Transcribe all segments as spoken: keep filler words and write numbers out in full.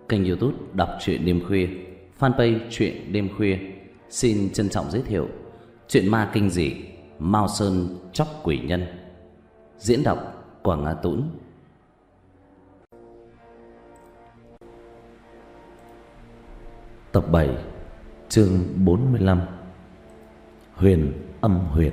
Kênh YouTube đọc truyện đêm khuya, fanpage truyện đêm khuya xin trân trọng giới thiệu truyện ma kinh dị Mao Sơn Chóc Quỷ Nhân. Diễn đọc Quảng Ngã Tũng. Tập bảy, chương bốn mươi lăm. Huyền âm huyệt.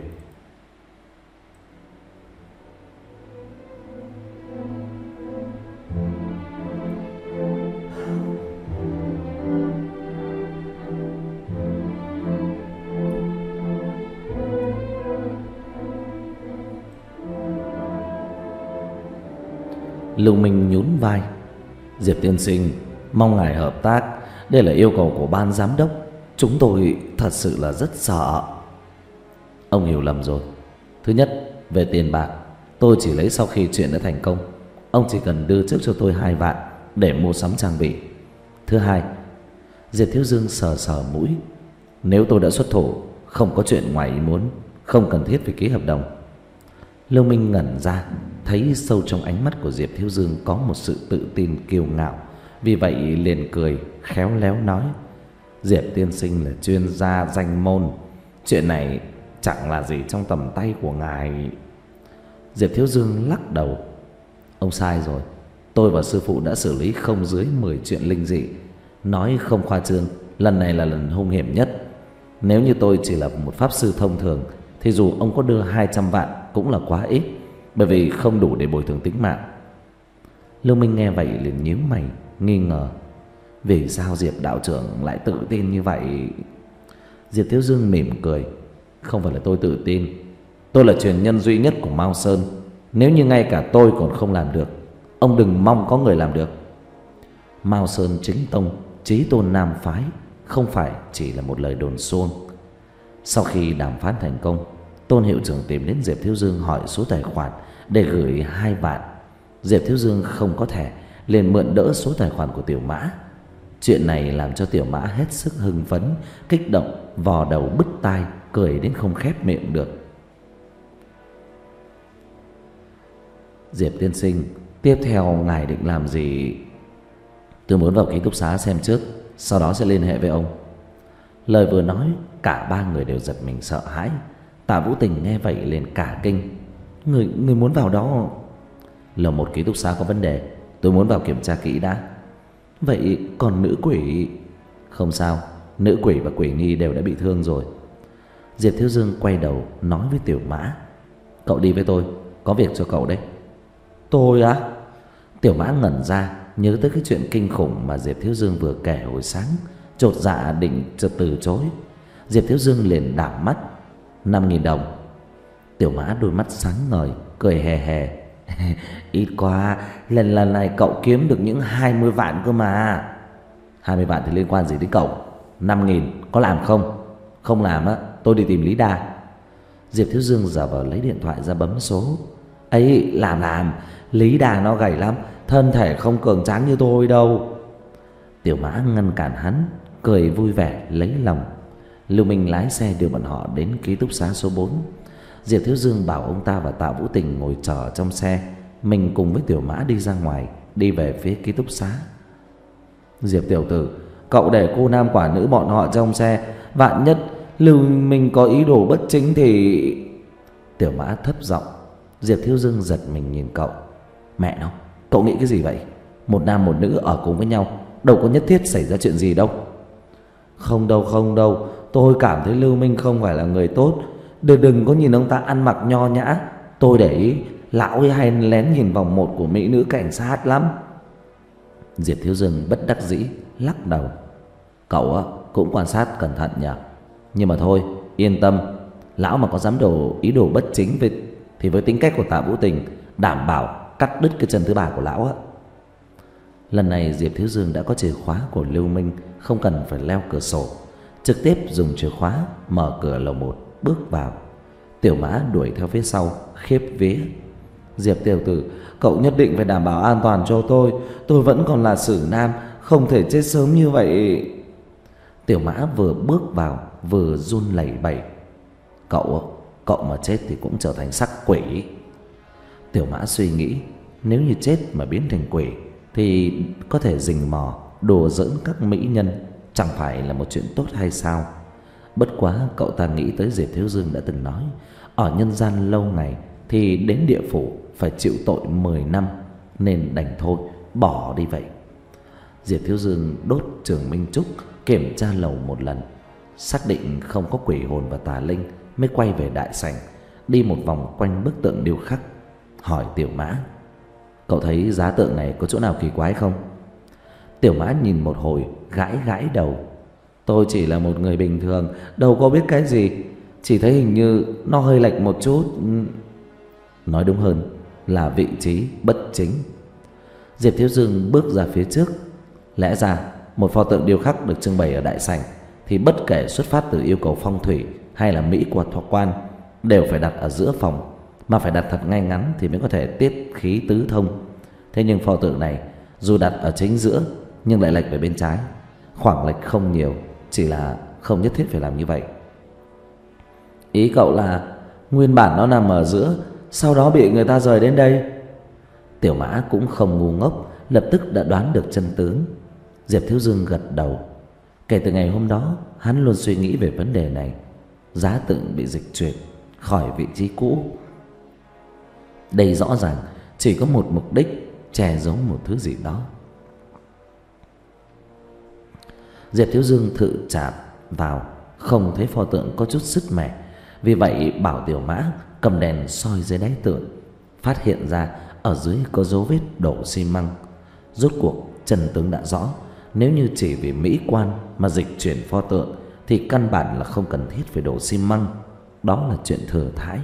Lưu Minh nhún vai. Diệp tiên sinh, mong ngài hợp tác. Đây là yêu cầu của ban giám đốc. Chúng tôi thật sự là rất sợ. Ông hiểu lầm rồi. Thứ nhất, về tiền bạc, tôi chỉ lấy sau khi chuyện đã thành công. Ông chỉ cần đưa trước cho tôi hai vạn để mua sắm trang bị. Thứ hai, Diệp Thiếu Dương sờ sờ mũi. Nếu tôi đã xuất thủ, không có chuyện ngoài ý muốn, không cần thiết phải ký hợp đồng. Lưu Minh ngẩn ra, thấy sâu trong ánh mắt của Diệp Thiếu Dương có một sự tự tin kiêu ngạo, vì vậy liền cười khéo léo nói: Diệp tiên sinh là chuyên gia danh môn, chuyện này chẳng là gì trong tầm tay của ngài. Diệp Thiếu Dương lắc đầu. Ông sai rồi. Tôi và sư phụ đã xử lý không dưới mười chuyện linh dị. Nói không khoa trương, lần này là lần hung hiểm nhất. Nếu như tôi chỉ là một pháp sư thông thường thì dù ông có đưa hai trăm vạn cũng là quá ít, bởi vì không đủ để bồi thường tính mạng. Lưu Minh nghe vậy liền nhíu mày nghi ngờ. Vì sao Diệp đạo trưởng lại tự tin như vậy? Diệp Thiếu Dương mỉm cười. Không phải là tôi tự tin. Tôi là truyền nhân duy nhất của Mao Sơn. Nếu như ngay cả tôi còn không làm được, ông đừng mong có người làm được. Mao Sơn chính tông, chí tôn nam phái, không phải chỉ là một lời đồn suông. Sau khi đàm phán thành công, Tôn hiệu trưởng tìm đến Diệp Thiếu Dương hỏi số tài khoản để gửi hai vạn. Diệp Thiếu Dương không có thẻ, liền mượn đỡ số tài khoản của Tiểu Mã. Chuyện này làm cho Tiểu Mã hết sức hưng phấn, kích động, vò đầu bứt tai, cười đến không khép miệng được. Diệp tiên sinh, tiếp theo ngài định làm gì? Tôi muốn vào ký túc xá xem trước, sau đó sẽ liên hệ với ông. Lời vừa nói, cả ba người đều giật mình sợ hãi. Tạ Vũ Tình nghe vậy liền cả kinh. Người, người muốn vào đó? Là một ký túc xá có vấn đề, tôi muốn vào kiểm tra kỹ đã. Vậy còn nữ quỷ? Không sao, nữ quỷ và quỷ nhi đều đã bị thương rồi. Diệp Thiếu Dương quay đầu nói với Tiểu Mã: Cậu đi với tôi, có việc cho cậu đấy. Tôi á? Tiểu Mã ngẩn ra, nhớ tới cái chuyện kinh khủng mà Diệp Thiếu Dương vừa kể hồi sáng, chột dạ định từ chối. Diệp Thiếu Dương liền đảo mắt. Năm nghìn đồng. Tiểu Mã đôi mắt sáng ngời, cười hề hề. Ít quá, lần lần này cậu kiếm được những hai mươi vạn cơ mà. Hai mươi vạn thì liên quan gì đến cậu? Năm nghìn có làm không? Không làm á, tôi đi tìm Lý Đa. Diệp Thiếu Dương giả vờ lấy điện thoại ra bấm số. Ấy, làm làm, Lý Đa nó gầy lắm, thân thể không cường tráng như tôi đâu. Tiểu Mã ngăn cản hắn, cười vui vẻ lấy lòng. Lưu Minh lái xe đưa bọn họ đến ký túc xá số bốn. Diệp Thiếu Dương bảo ông ta và Tạ Vũ Tình ngồi chờ trong xe, mình cùng với Tiểu Mã đi ra ngoài, đi về phía ký túc xá. Diệp tiểu tử, cậu để cô nam quả nữ bọn họ trong xe, vạn nhất Lưu Minh có ý đồ bất chính thì... Tiểu Mã thấp giọng. Diệp Thiếu Dương giật mình nhìn cậu. Mẹ nó, cậu nghĩ cái gì vậy? Một nam một nữ ở cùng với nhau, đâu có nhất thiết xảy ra chuyện gì đâu. Không đâu, không đâu, tôi cảm thấy Lưu Minh không phải là người tốt. Đừng, đừng có nhìn ông ta ăn mặc nho nhã. Tôi để ý, lão ấy hay lén nhìn vòng một của mỹ nữ cảnh sát lắm. Diệp Thiếu Dương bất đắc dĩ lắc đầu. Cậu á, cũng quan sát cẩn thận nhỉ. Nhưng mà thôi, yên tâm, lão mà có dám đồ ý đồ bất chính với, thì với tính cách của Tạ Vũ Tình, đảm bảo cắt đứt cái chân thứ ba của lão á. Lần này Diệp Thiếu Dương đã có chìa khóa của Lưu Minh, không cần phải leo cửa sổ, trực tiếp dùng chìa khóa mở cửa lầu một bước vào. Tiểu Mã đuổi theo phía sau khiếp vía. Diệp tiểu tử, cậu nhất định phải đảm bảo an toàn cho tôi. Tôi vẫn còn là xử nam, không thể chết sớm như vậy. Tiểu Mã vừa bước vào vừa run lẩy bẩy. Cậu, cậu mà chết thì cũng trở thành sắc quỷ. Tiểu Mã suy nghĩ, nếu như chết mà biến thành quỷ thì có thể rình mò đùa giỡn các mỹ nhân chẳng phải là một chuyện tốt hay sao? Bất quá cậu ta nghĩ tới Diệp Thiếu Dương đã từng nói, ở nhân gian lâu ngày thì đến địa phủ phải chịu tội mười năm, nên đành thôi bỏ đi vậy. Diệp Thiếu Dương đốt trường minh trúc, kiểm tra lầu một lần, xác định không có quỷ hồn và tà linh, mới quay về đại sảnh, đi một vòng quanh bức tượng điêu khắc, hỏi Tiểu Mã: cậu thấy giá tượng này có chỗ nào kỳ quái không? Tiểu Mã nhìn một hồi, gãi gãi đầu: tôi chỉ là một người bình thường, đâu có biết cái gì, chỉ thấy hình như nó hơi lệch một chút. Nói đúng hơn là vị trí bất chính. Diệp Thiếu Dương bước ra phía trước. Lẽ ra một pho tượng điêu khắc được trưng bày ở đại sảnh thì bất kể xuất phát từ yêu cầu phong thủy hay là mỹ quan thoát quan đều phải đặt ở giữa phòng, mà phải đặt thật ngay ngắn thì mới có thể tiết khí tứ thông. Thế nhưng pho tượng này dù đặt ở chính giữa nhưng lại lệch về bên trái. Khoảng lệch không nhiều, chỉ là không nhất thiết phải làm như vậy. Ý cậu là nguyên bản nó nằm ở giữa, sau đó bị người ta rời đến đây? Tiểu Mã cũng không ngu ngốc, lập tức đã đoán được chân tướng. Diệp Thiếu Dương gật đầu. Kể từ ngày hôm đó, hắn luôn suy nghĩ về vấn đề này. Giá tượng bị dịch chuyển khỏi vị trí cũ, đây rõ ràng chỉ có một mục đích, che giấu một thứ gì đó. Diệp Thiếu Dương thử chạm vào, không thấy pho tượng có chút sứt mẻ. Vì vậy bảo Tiểu Mã cầm đèn soi dưới đáy tượng, phát hiện ra ở dưới có dấu vết đổ xi măng. Rốt cuộc chân tướng đã rõ. Nếu như chỉ vì mỹ quan mà dịch chuyển pho tượng thì căn bản là không cần thiết phải đổ xi măng. Đó là chuyện thừa thãi.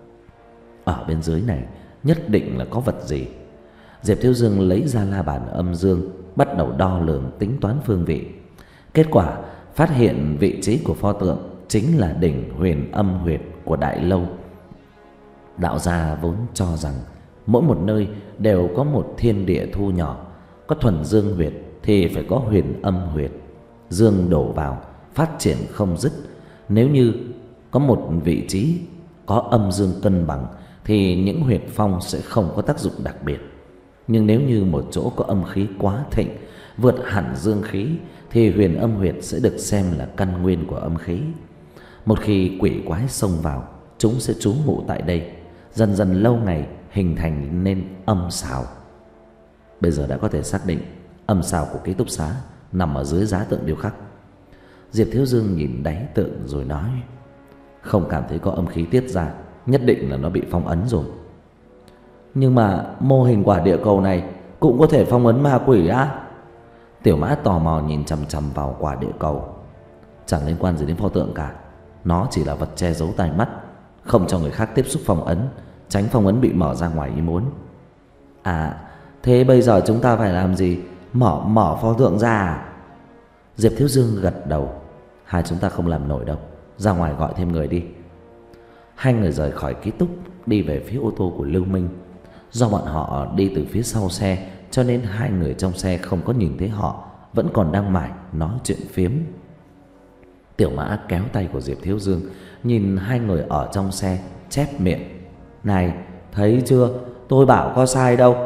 Ở bên dưới này nhất định là có vật gì. Diệp Thiếu Dương lấy ra la bàn âm dương, bắt đầu đo lường tính toán phương vị. Kết quả phát hiện vị trí của pho tượng chính là đỉnh Huyền Âm huyệt của Đại Lâu. Đạo gia vốn cho rằng mỗi một nơi đều có một thiên địa thu nhỏ. Có thuần dương huyệt thì phải có huyền âm huyệt. Dương đổ vào phát triển không dứt. Nếu như có một vị trí có âm dương cân bằng thì những huyệt phong sẽ không có tác dụng đặc biệt. Nhưng nếu như một chỗ có âm khí quá thịnh, vượt hẳn dương khí, thì huyền âm huyệt sẽ được xem là căn nguyên của âm khí. Một khi quỷ quái xông vào, chúng sẽ trú ngụ tại đây, dần dần lâu ngày hình thành nên âm xào. Bây giờ đã có thể xác định âm xào của ký túc xá nằm ở dưới giá tượng điêu khắc. Diệp Thiếu Dương nhìn đáy tượng rồi nói: không cảm thấy có âm khí tiết ra, nhất định là nó bị phong ấn rồi. Nhưng mà mô hình quả địa cầu này cũng có thể phong ấn ma quỷ á? Tiểu Mã tò mò nhìn chằm chằm vào quả địa cầu. Chẳng liên quan gì đến pho tượng cả. Nó chỉ là vật che giấu tai mắt, không cho người khác tiếp xúc phong ấn, tránh phong ấn bị mở ra ngoài ý muốn. À, thế bây giờ chúng ta phải làm gì? Mở mở pho tượng ra à? Diệp Thiếu Dương gật đầu. Hai chúng ta không làm nổi đâu, ra ngoài gọi thêm người đi. Hai người rời khỏi ký túc, đi về phía ô tô của Lưu Minh. Do bọn họ đi từ phía sau xe, cho nên hai người trong xe không có nhìn thấy họ, vẫn còn đang mải nói chuyện phiếm. Tiểu Mã kéo tay của Diệp Thiếu Dương, nhìn hai người ở trong xe, chép miệng: này, thấy chưa, tôi bảo có sai đâu.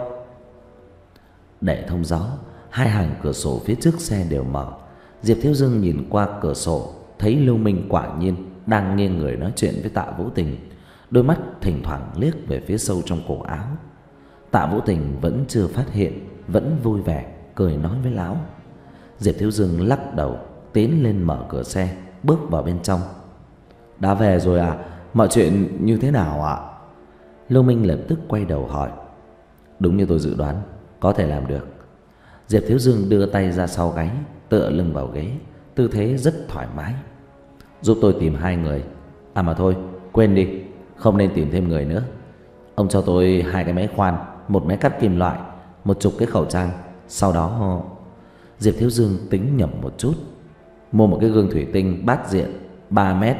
Để thông gió, hai hàng cửa sổ phía trước xe đều mở. Diệp Thiếu Dương nhìn qua cửa sổ, thấy Lưu Minh quả nhiên đang nghiêng người nói chuyện với Tạ Vũ Tình, đôi mắt thỉnh thoảng liếc về phía sâu trong cổ áo. Tạ Vũ Tình vẫn chưa phát hiện, vẫn vui vẻ cười nói với lão. Diệp Thiếu Dương lắc đầu, tiến lên mở cửa xe, bước vào bên trong. Đã về rồi à? Mọi chuyện như thế nào ạ? Lưu Minh lập tức quay đầu hỏi. Đúng như tôi dự đoán, có thể làm được. Diệp Thiếu Dương đưa tay ra sau gáy, tựa lưng vào ghế, tư thế rất thoải mái. Giúp tôi tìm hai người. À mà thôi, quên đi, không nên tìm thêm người nữa. Ông cho tôi hai cái máy khoan, một máy cắt kim loại, một chục cái khẩu trang. Sau đó... Diệp Thiếu Dương tính nhẩm một chút, mua một cái gương thủy tinh bát diện ba mét.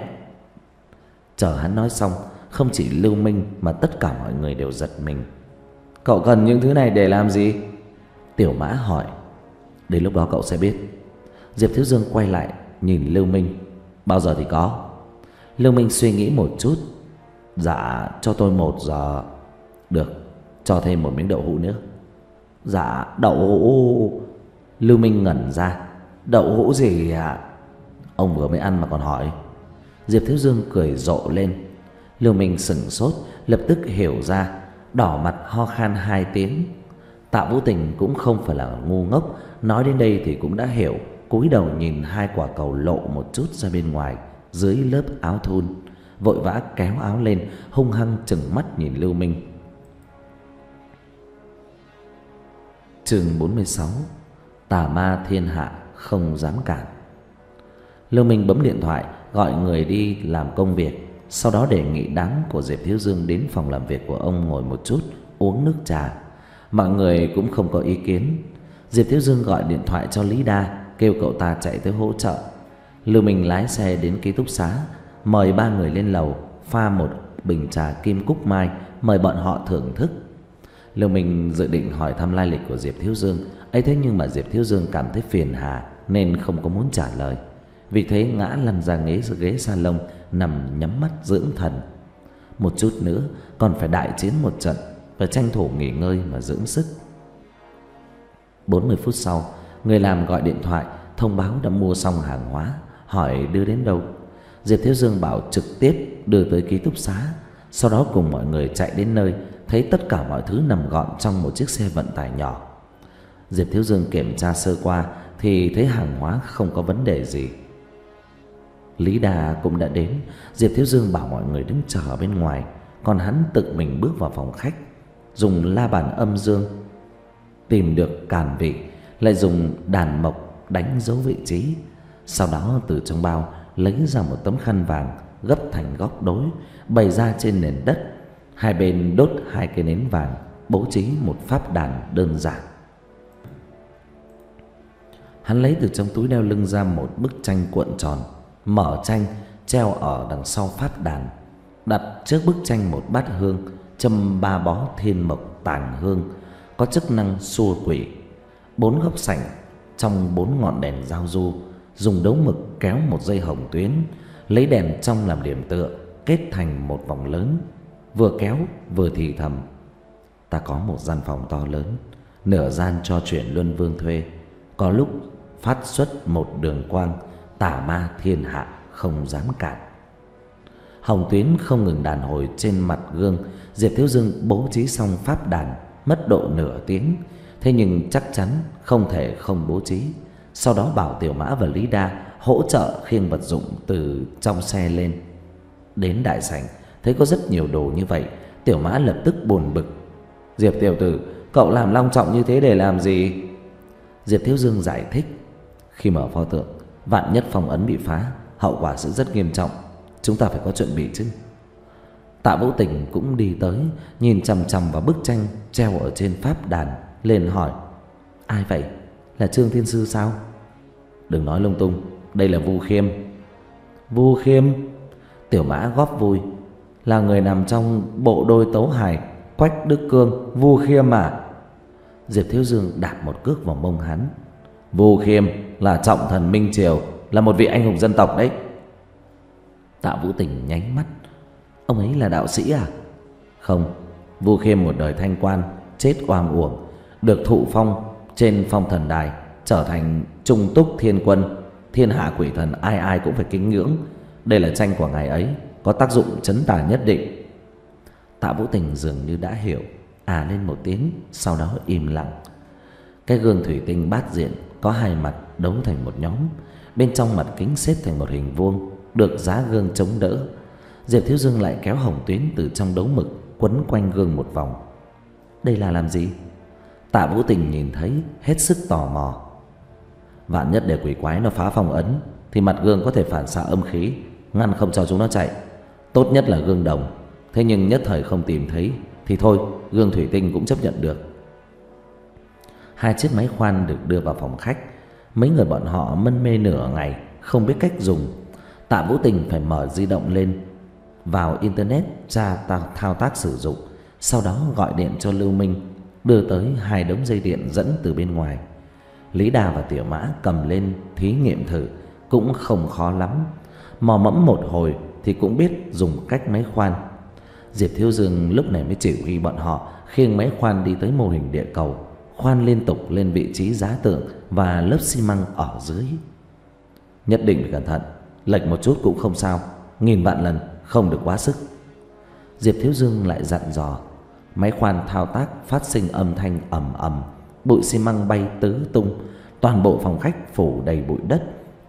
Chờ hắn nói xong, không chỉ Lưu Minh mà tất cả mọi người đều giật mình. Cậu cần những thứ này để làm gì? Tiểu Mã hỏi. Đến lúc đó cậu sẽ biết. Diệp Thiếu Dương quay lại nhìn Lưu Minh. Bao giờ thì có? Lưu Minh suy nghĩ một chút. Dạ, cho tôi một giờ. Được, cho thêm một miếng đậu hũ nữa. Dạ, đậu hũ. Lưu Minh ngẩn ra. Đậu hũ gì ạ? À? Ông vừa mới ăn mà còn hỏi. Diệp Thiếu Dương cười rộ lên. Lưu Minh sững sốt, lập tức hiểu ra, đỏ mặt ho khan hai tiếng. Tạ Vũ Tình cũng không phải là ngu ngốc, nói đến đây thì cũng đã hiểu, cúi đầu nhìn hai quả cầu lộ một chút ra bên ngoài dưới lớp áo thun, vội vã kéo áo lên, hung hăng trừng mắt nhìn Lưu Minh. Chương bốn mươi sáu. Tà ma thiên hạ không dám cản. Lưu Minh bấm điện thoại gọi người đi làm công việc, sau đó đề nghị đám của Diệp Thiếu Dương đến phòng làm việc của ông ngồi một chút, uống nước trà. Mọi người cũng không có ý kiến. Diệp Thiếu Dương gọi điện thoại cho Lý Đa, kêu cậu ta chạy tới hỗ trợ. Lưu Minh lái xe đến ký túc xá, mời ba người lên lầu, pha một bình trà kim cúc mai, mời bọn họ thưởng thức. Lưu Minh dự định hỏi thăm lai lịch của Diệp Thiếu Dương, ấy thế nhưng mà Diệp Thiếu Dương cảm thấy phiền hà nên không có muốn trả lời. Vì thế ngã lăn ra ghế ghế salon, nằm nhắm mắt dưỡng thần. Một chút nữa còn phải đại chiến một trận, và tranh thủ nghỉ ngơi mà dưỡng sức. Bốn mươi phút sau, người làm gọi điện thoại thông báo đã mua xong hàng hóa, hỏi đưa đến đâu. Diệp Thiếu Dương bảo trực tiếp đưa tới ký túc xá, sau đó cùng mọi người chạy đến nơi, thấy tất cả mọi thứ nằm gọn trong một chiếc xe vận tải nhỏ. Diệp Thiếu Dương kiểm tra sơ qua thì thấy hàng hóa không có vấn đề gì. Lý Đà cũng đã đến. Diệp Thiếu Dương bảo mọi người đứng chờ bên ngoài, còn hắn tự mình bước vào phòng khách, dùng la bàn âm dương tìm được càn vị, lại dùng đàn mộc đánh dấu vị trí. Sau đó từ trong bao lấy ra một tấm khăn vàng gấp thành góc đối, bày ra trên nền đất. Hai bên đốt hai cây nến vàng, bố trí một pháp đàn đơn giản. Hắn lấy từ trong túi đeo lưng ra một bức tranh cuộn tròn, mở tranh treo ở đằng sau pháp đàn, đặt trước bức tranh một bát hương, châm ba bó thiên mộc tàn hương có chức năng xua quỷ. Bốn góc sảnh trong bốn ngọn đèn giao du, dùng đấu mực kéo một dây hồng tuyến, lấy đèn trong làm điểm tựa, kết thành một vòng lớn. Vừa kéo vừa thì thầm: ta có một gian phòng to lớn, nửa gian cho chuyển luân vương thuê, có lúc phát xuất một đường quang, tà ma thiên hạ không dám cản. Hồng tuyến không ngừng đàn hồi trên mặt gương. Diệp Thiếu Dương bố trí xong pháp đàn mất độ nửa tiếng, thế nhưng chắc chắn không thể không bố trí. Sau đó bảo Tiểu Mã và Lý Đa hỗ trợ khiêng vật dụng từ trong xe lên. Đến đại sảnh thấy có rất nhiều đồ như vậy, Tiểu Mã lập tức buồn bực: Diệp tiểu tử, cậu làm long trọng như thế để làm gì? Diệp Thiếu Dương giải thích: khi mở pho tượng, vạn nhất phong ấn bị phá, hậu quả sẽ rất nghiêm trọng, chúng ta phải có chuẩn bị chứ. Tạ Vũ Tình cũng đi tới, nhìn chằm chằm vào bức tranh treo ở trên pháp đàn, lên hỏi: ai vậy? Là Trương Thiên Sư sao? Đừng nói lung tung, đây là Vu Khiêm. Vu Khiêm? Tiểu Mã góp vui: là người nằm trong bộ đôi tấu hài Quách Đức Cương, Vu Khiêm à? Diệp Thiếu Dương đạp một cước vào mông hắn: Vu Khiêm là trọng thần Minh Triều, là một vị anh hùng dân tộc đấy. Tạ Vũ Tình nháy mắt: ông ấy là đạo sĩ à? Không, Vu Khiêm một đời thanh quan, chết oang uổng, được thụ phong trên phong thần đài, trở thành trung túc thiên quân, thiên hạ quỷ thần ai ai cũng phải kính ngưỡng. Đây là tranh của ngài ấy, có tác dụng trấn tà nhất định. Tạ Vũ Tình dường như đã hiểu, à lên một tiếng, sau đó im lặng. Cái gương thủy tinh bát diện có hai mặt đấu thành một nhóm, bên trong mặt kính xếp thành một hình vuông, được giá gương chống đỡ. Diệp Thiếu Dương lại kéo hồng tuyến từ trong đấu mực quấn quanh gương một vòng. Đây là làm gì? Tạ Vũ Tình nhìn thấy hết sức tò mò. Vạn nhất để quỷ quái nó phá phong ấn thì mặt gương có thể phản xạ âm khí, ngăn không cho chúng nó chạy. Tốt nhất là gương đồng, thế nhưng nhất thời không tìm thấy thì thôi, gương thủy tinh cũng chấp nhận được. Hai chiếc máy khoan được đưa vào phòng khách. Mấy người bọn họ mân mê nửa ngày không biết cách dùng. Tạ Vũ Tình phải mở di động lên, vào internet tra thao tác sử dụng, sau đó gọi điện cho Lưu Minh, đưa tới hai đống dây điện dẫn từ bên ngoài. Lý Đà và Tiểu Mã cầm lên thí nghiệm thử, cũng không khó lắm. Mò mẫm một hồi thì cũng biết dùng cách máy khoan. Diệp Thiếu Dương lúc này mới chỉ huy bọn họ khiêng máy khoan đi tới mô hình địa cầu, khoan liên tục lên vị trí giá tượng và lớp xi măng ở dưới. Nhất định phải cẩn thận, lệch một chút cũng không sao, nghìn vạn lần không được quá sức. Diệp Thiếu Dương lại dặn dò. Máy khoan thao tác phát sinh âm thanh ầm ầm, bụi xi măng bay tứ tung, toàn bộ phòng khách phủ đầy bụi đất.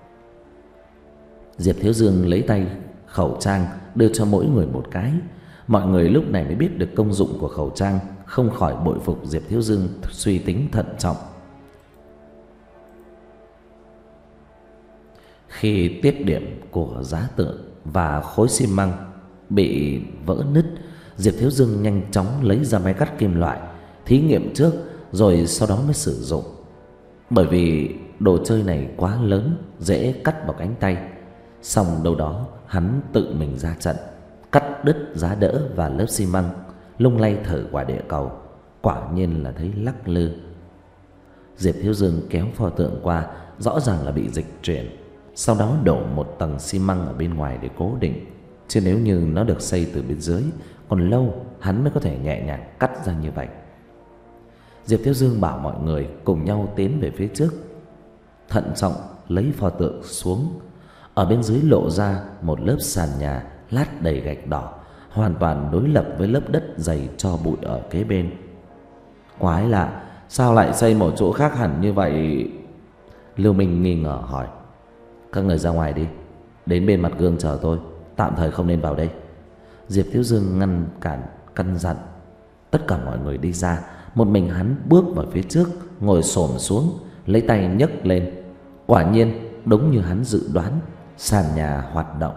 Diệp Thiếu Dương lấy tay khẩu trang đưa cho mỗi người một cái. Mọi người lúc này mới biết được công dụng của khẩu trang, không khỏi bội phục Diệp Thiếu Dương suy tính thận trọng. Khi tiếp điểm của giá tượng và khối xi măng bị vỡ nứt, Diệp Thiếu Dương nhanh chóng lấy ra máy cắt kim loại thí nghiệm trước, rồi sau đó mới sử dụng. Bởi vì đồ chơi này quá lớn, dễ cắt vào cánh tay. Xong đâu đó hắn tự mình ra trận, cắt đứt giá đỡ và lớp xi măng, lung lay thử quả địa cầu, quả nhiên là thấy lắc lư. Diệp Thiếu Dương kéo pho tượng qua, rõ ràng là bị dịch chuyển, sau đó đổ một tầng xi măng ở bên ngoài để cố định. Chứ nếu như nó được xây từ bên dưới, còn lâu hắn mới có thể nhẹ nhàng cắt ra như vậy. Diệp Thiếu Dương bảo mọi người cùng nhau tiến về phía trước, thận trọng lấy pho tượng xuống. Ở bên dưới lộ ra một lớp sàn nhà lát đầy gạch đỏ, hoàn toàn đối lập với lớp đất dày tro bụi ở kế bên. Quái lạ, sao lại xây một chỗ khác hẳn như vậy? Lưu Minh nghi ngờ hỏi. Các người ra ngoài đi, đến bên mặt gương chờ tôi, tạm thời không nên vào đây. Diệp Thiếu Dương ngăn cản căn dặn. Tất cả mọi người đi ra, một mình hắn bước vào phía trước, ngồi xổm xuống, lấy tay nhấc lên. Quả nhiên đúng như hắn dự đoán, sàn nhà hoạt động.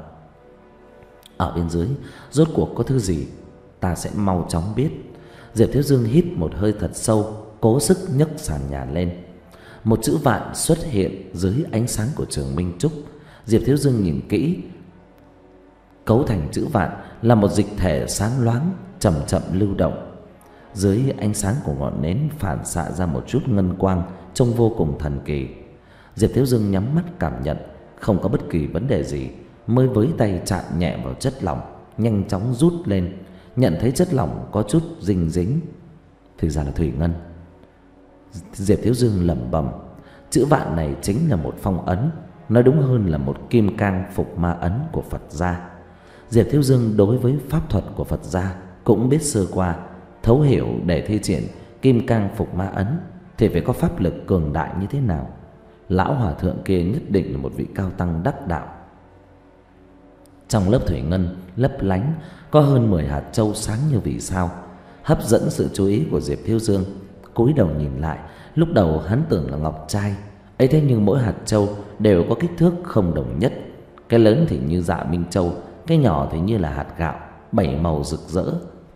Ở bên dưới rốt cuộc có thứ gì, ta sẽ mau chóng biết. Diệp Thiếu Dương hít một hơi thật sâu, cố sức nhấc sàn nhà lên. Một chữ vạn xuất hiện dưới ánh sáng của Trường Minh Trúc. Diệp Thiếu Dương nhìn kỹ, cấu thành chữ vạn là một dịch thể sáng loáng, chậm chậm lưu động. Dưới ánh sáng của ngọn nến phản xạ ra một chút ngân quang, trông vô cùng thần kỳ. Diệp Thiếu Dương nhắm mắt cảm nhận, không có bất kỳ vấn đề gì, mới với tay chạm nhẹ vào chất lỏng, nhanh chóng rút lên, nhận thấy chất lỏng có chút dinh dính, thì ra là thủy ngân. Diệp Thiếu Dương lẩm bẩm, chữ vạn này chính là một phong ấn, nói đúng hơn là một kim cang phục ma ấn của Phật gia. Diệp Thiếu Dương đối với pháp thuật của Phật gia cũng biết sơ qua, thấu hiểu để thi triển kim cang phục ma ấn thì phải có pháp lực cường đại như thế nào. Lão hòa thượng kia nhất định là một vị cao tăng đắc đạo. Trong lớp thủy ngân lấp lánh có hơn mười hạt châu sáng như vì sao, hấp dẫn sự chú ý của Diệp Thiếu Dương. Cúi đầu nhìn lại, lúc đầu hắn tưởng là ngọc trai ấy, thế nhưng mỗi hạt châu đều có kích thước không đồng nhất. Cái lớn thì như dạ minh châu, cái nhỏ thì như là hạt gạo, bảy màu rực rỡ.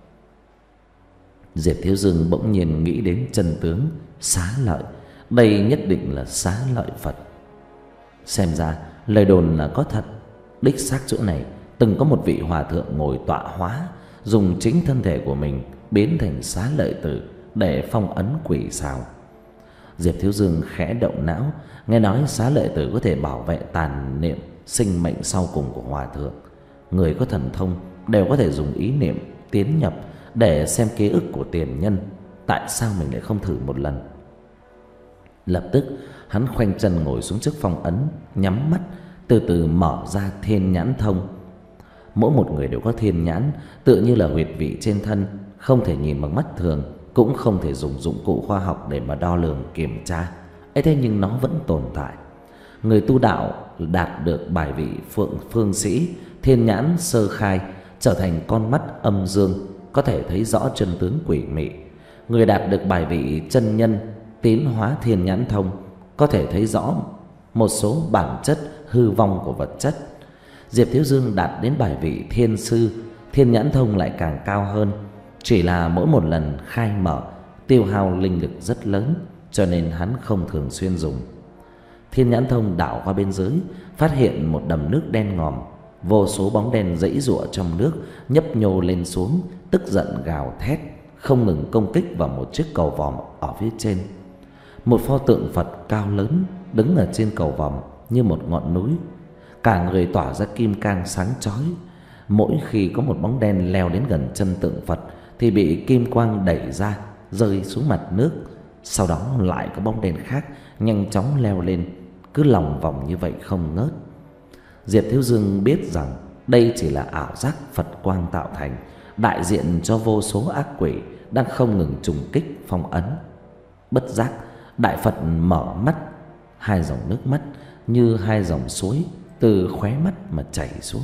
Diệp Thiếu Dương bỗng nhiên nghĩ đến chân tướng Xá Lợi. Đây nhất định là Xá Lợi Phật. Xem ra lời đồn là có thật. Đích xác chỗ này từng có một vị hòa thượng ngồi tọa hóa, dùng chính thân thể của mình biến thành Xá Lợi Tử để phong ấn quỷ xào. Diệp Thiếu Dương khẽ động não, nghe nói Xá Lợi Tử có thể bảo vệ tàn niệm sinh mệnh sau cùng của hòa thượng. Người có thần thông đều có thể dùng ý niệm tiến nhập để xem ký ức của tiền nhân. Tại sao mình lại không thử một lần? Lập tức hắn khoanh chân ngồi xuống trước phong ấn, nhắm mắt, từ từ mở ra thiên nhãn thông. Mỗi một người đều có thiên nhãn, tự như là huyệt vị trên thân, không thể nhìn bằng mắt thường, cũng không thể dùng dụng cụ khoa học để mà đo lường kiểm tra. ấy thế nhưng nó vẫn tồn tại. Người tu đạo đạt được bài vị phượng phương sĩ thiên nhãn sơ khai, trở thành con mắt âm dương, có thể thấy rõ chân tướng quỷ mị. Người đạt được bài vị chân nhân tiến hóa thiên nhãn thông, có thể thấy rõ một số bản chất hư vong của vật chất. Diệp Thiếu Dương đạt đến bài vị thiên sư, thiên nhãn thông lại càng cao hơn. Chỉ là mỗi một lần khai mở tiêu hao linh lực rất lớn, cho nên hắn không thường xuyên dùng. Thiên nhãn thông đảo qua bên dưới, phát hiện một đầm nước đen ngòm. Vô số bóng đen giãy giụa trong nước, nhấp nhô lên xuống, tức giận gào thét, không ngừng công kích vào một chiếc cầu vòm ở phía trên. Một pho tượng Phật cao lớn đứng ở trên cầu vòm như một ngọn núi, cả người tỏa ra kim cang sáng chói. Mỗi khi có một bóng đen leo đến gần chân tượng Phật thì bị kim quang đẩy ra, rơi xuống mặt nước. Sau đó lại có bóng đen khác nhanh chóng leo lên, cứ lòng vòng như vậy không ngớt. Diệp Thiếu Dương biết rằng đây chỉ là ảo giác Phật quang tạo thành, đại diện cho vô số ác quỷ đang không ngừng trùng kích phong ấn. Bất giác, Đại Phật mở mắt, hai dòng nước mắt như hai dòng suối từ khóe mắt mà chảy xuống.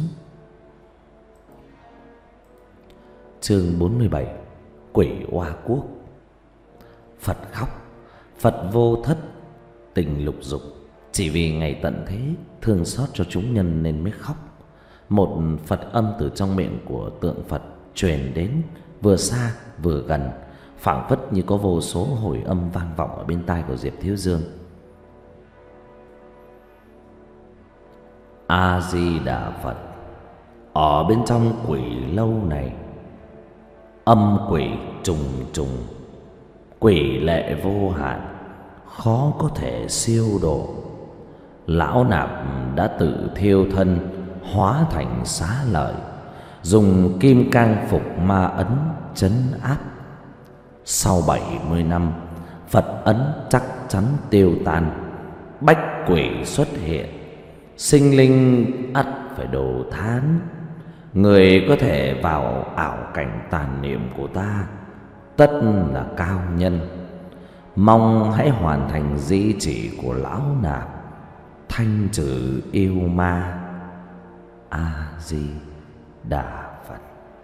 Chương bốn mươi bảy: Quỷ Oa Quốc. Phật khóc, Phật vô thất, tình lục dục, chỉ vì ngày tận thế thương xót cho chúng nhân nên mới khóc. Một Phật âm từ trong miệng của tượng Phật truyền đến, vừa xa vừa gần, phảng phất như có vô số hồi âm vang vọng ở bên tai của Diệp Thiếu Dương. A Di Đà Phật. Ở bên trong quỷ lâu này, âm quỷ trùng trùng, quỷ lệ vô hạn, khó có thể siêu độ. Lão nạp đã tự thiêu thân, hóa thành xá lợi, dùng kim cang phục ma ấn trấn áp. Sau bảy mươi năm, Phật ấn chắc chắn tiêu tan, bách quỷ xuất hiện, sinh linh ắt phải đồ thán. Người có thể vào ảo cảnh tàn niệm của ta tất là cao nhân. Mong hãy hoàn thành di chỉ của lão nạp, thanh trừ yêu ma. A Di Đà Phật.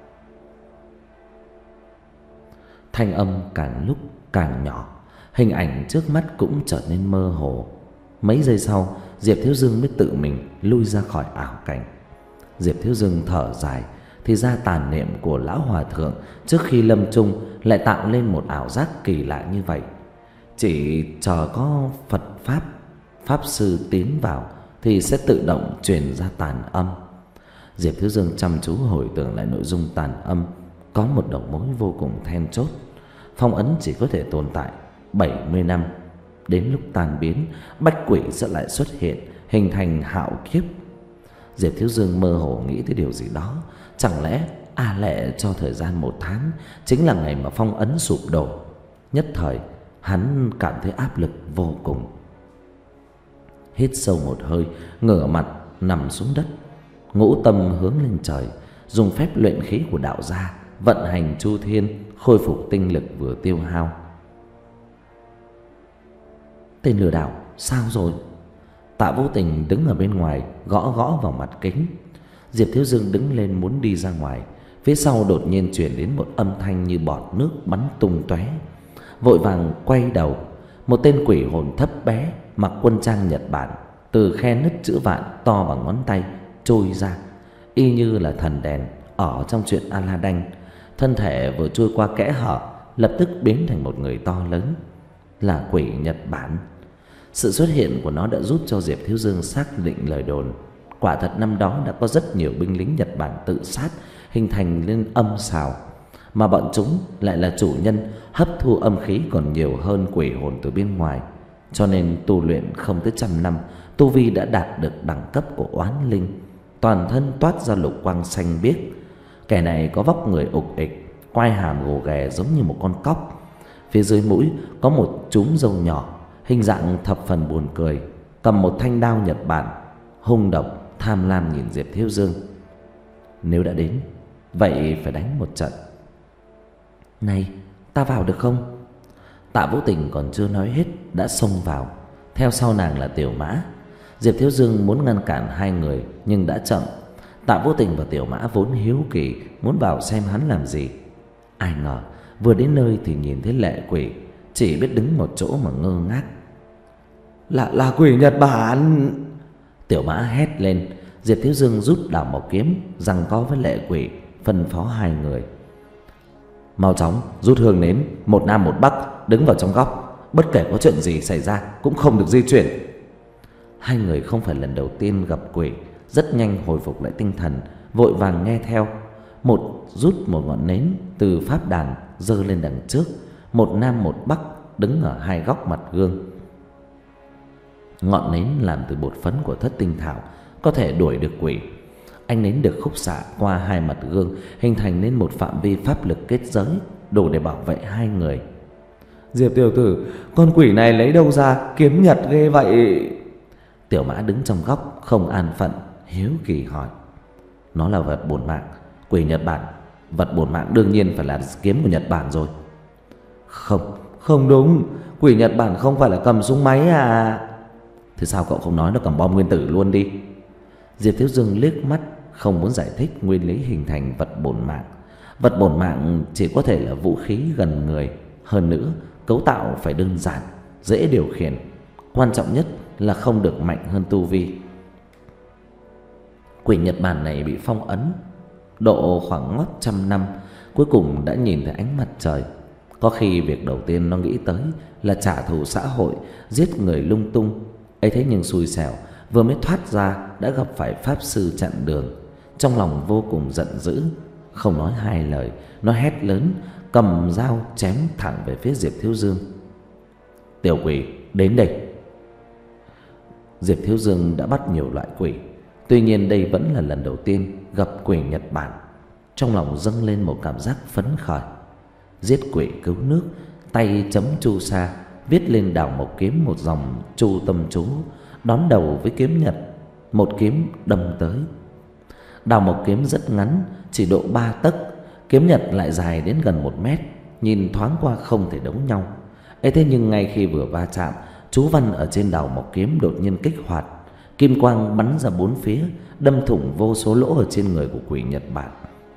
Thanh âm càng lúc càng nhỏ, hình ảnh trước mắt cũng trở nên mơ hồ. Mấy giây sau, Diệp Thiếu Dương mới tự mình lui ra khỏi ảo cảnh. Diệp Thiếu Dương thở dài, thì ra tàn niệm của lão hòa thượng trước khi lâm chung lại tạo lên một ảo giác kỳ lạ như vậy. Chỉ chờ có Phật pháp pháp sư tiến vào thì sẽ tự động truyền ra tàn âm. Diệp Thiếu Dương chăm chú hồi tưởng lại nội dung tàn âm, có một đầu mối vô cùng then chốt. Phong ấn chỉ có thể tồn tại bảy mươi năm, đến lúc tan biến, bách quỷ sẽ lại xuất hiện, hình thành hạo kiếp. Diệp Thiếu Dương mơ hồ nghĩ tới điều gì đó. Chẳng lẽ A Lệ cho thời gian một tháng chính là ngày mà phong ấn sụp đổ? Nhất thời hắn cảm thấy áp lực vô cùng. Hít sâu một hơi, ngửa mặt nằm xuống đất, ngũ tâm hướng lên trời, dùng phép luyện khí của đạo gia vận hành chu thiên, khôi phục tinh lực vừa tiêu hao. Tên lừa đảo sao rồi? Tạ Vô Tình đứng ở bên ngoài gõ gõ vào mặt kính. Diệp Thiếu Dương đứng lên muốn đi ra ngoài, phía sau đột nhiên truyền đến một âm thanh như bọt nước bắn tung tóe. Vội vàng quay đầu, một tên quỷ hồn thấp bé mặc quân trang Nhật Bản từ khe nứt chữ vạn to bằng ngón tay trôi ra, y như là thần đèn ở trong chuyện Aladdin. Thân thể vừa trôi qua kẽ hở, lập tức biến thành một người to lớn, là quỷ Nhật Bản. Sự xuất hiện của nó đã giúp cho Diệp Thiếu Dương xác định lời đồn. Quả thật năm đó đã có rất nhiều binh lính Nhật Bản tự sát, hình thành lên âm xào, mà bọn chúng lại là chủ nhân hấp thu âm khí còn nhiều hơn quỷ hồn từ bên ngoài. Cho nên tu luyện không tới trăm năm, tu vi đã đạt được đẳng cấp của oán linh, toàn thân toát ra lục quang xanh biếc. Kẻ này có vóc người ục ịch, quai hàm gồ ghề giống như một con cóc. Phía dưới mũi có một chúm râu nhỏ, hình dạng thập phần buồn cười, cầm một thanh đao Nhật Bản, hung độc tham lam nhìn Diệp Thiếu Dương. Nếu đã đến, vậy phải đánh một trận. Này, ta vào được không? Tạ Vũ Tình còn chưa nói hết đã xông vào, theo sau nàng là Tiểu Mã. Diệp Thiếu Dương muốn ngăn cản hai người nhưng đã chậm. Tạ Vũ Tình và Tiểu Mã vốn hiếu kỳ muốn vào xem hắn làm gì. Ai ngờ vừa đến nơi thì nhìn thấy lệ quỷ, chỉ biết đứng một chỗ mà ngơ ngác. Là là quỷ Nhật Bản! Tiểu Mã hét lên. Diệp Thiếu Dương rút đào mộc kiếm giằng co với lệ quỷ, phân phó hai người: mau chóng rút hương nến, một nam một bắc, đứng vào trong góc, bất kể có chuyện gì xảy ra cũng không được di chuyển. Hai người không phải lần đầu tiên gặp quỷ, rất nhanh hồi phục lại tinh thần, vội vàng nghe theo. Một rút một ngọn nến từ pháp đàn giơ lên đằng trước, một nam một bắc đứng ở hai góc mặt gương. Ngọn nến làm từ bột phấn của thất tinh thảo, có thể đuổi được quỷ. Ánh nến được khúc xạ qua hai mặt gương, hình thành nên một phạm vi pháp lực kết giới đủ để bảo vệ hai người. Diệp tiểu tử, con quỷ này lấy đâu ra kiếm nhật ghê vậy? Tiểu Mã đứng trong góc không an phận, hiếu kỳ hỏi. Nó là vật bổn mạng, quỷ Nhật Bản. Vật bổn mạng đương nhiên phải là kiếm của Nhật Bản rồi. Không, không đúng. Quỷ Nhật Bản không phải là cầm súng máy à? Thì sao cậu không nói nó cầm bom nguyên tử luôn đi? Diệp Thiếu Dương liếc mắt, không muốn giải thích nguyên lý hình thành vật bổn mạng. Vật bổn mạng chỉ có thể là vũ khí gần người. Hơn nữa, cấu tạo phải đơn giản, dễ điều khiển. Quan trọng nhất là không được mạnh hơn tu vi. Quỷ Nhật Bản này bị phong ấn độ khoảng ngót trăm năm, cuối cùng đã nhìn thấy ánh mặt trời. Có khi việc đầu tiên nó nghĩ tới là trả thù xã hội, giết người lung tung. Ấy thế nhưng xui xẻo, vừa mới thoát ra đã gặp phải pháp sư chặn đường. Trong lòng vô cùng giận dữ, không nói hai lời, nó hét lớn, cầm dao chém thẳng về phía Diệp Thiếu Dương. Tiểu quỷ, đến đây. Diệp Thiếu Dương đã bắt nhiều loại quỷ, tuy nhiên đây vẫn là lần đầu tiên gặp quỷ Nhật Bản. Trong lòng dâng lên một cảm giác phấn khởi. Giết quỷ cứu nước, tay chấm chu sa, viết lên đào mộc kiếm một dòng chu tâm chú, đón đầu với kiếm Nhật, một kiếm đâm tới. Đào mộc kiếm rất ngắn, chỉ độ ba tấc, kiếm Nhật lại dài đến gần một mét, nhìn thoáng qua không thể đấu nhau. Ấy thế nhưng ngay khi vừa va chạm, chú văn ở trên đào mộc kiếm đột nhiên kích hoạt, kim quang bắn ra bốn phía, đâm thủng vô số lỗ ở trên người của quỷ Nhật Bản.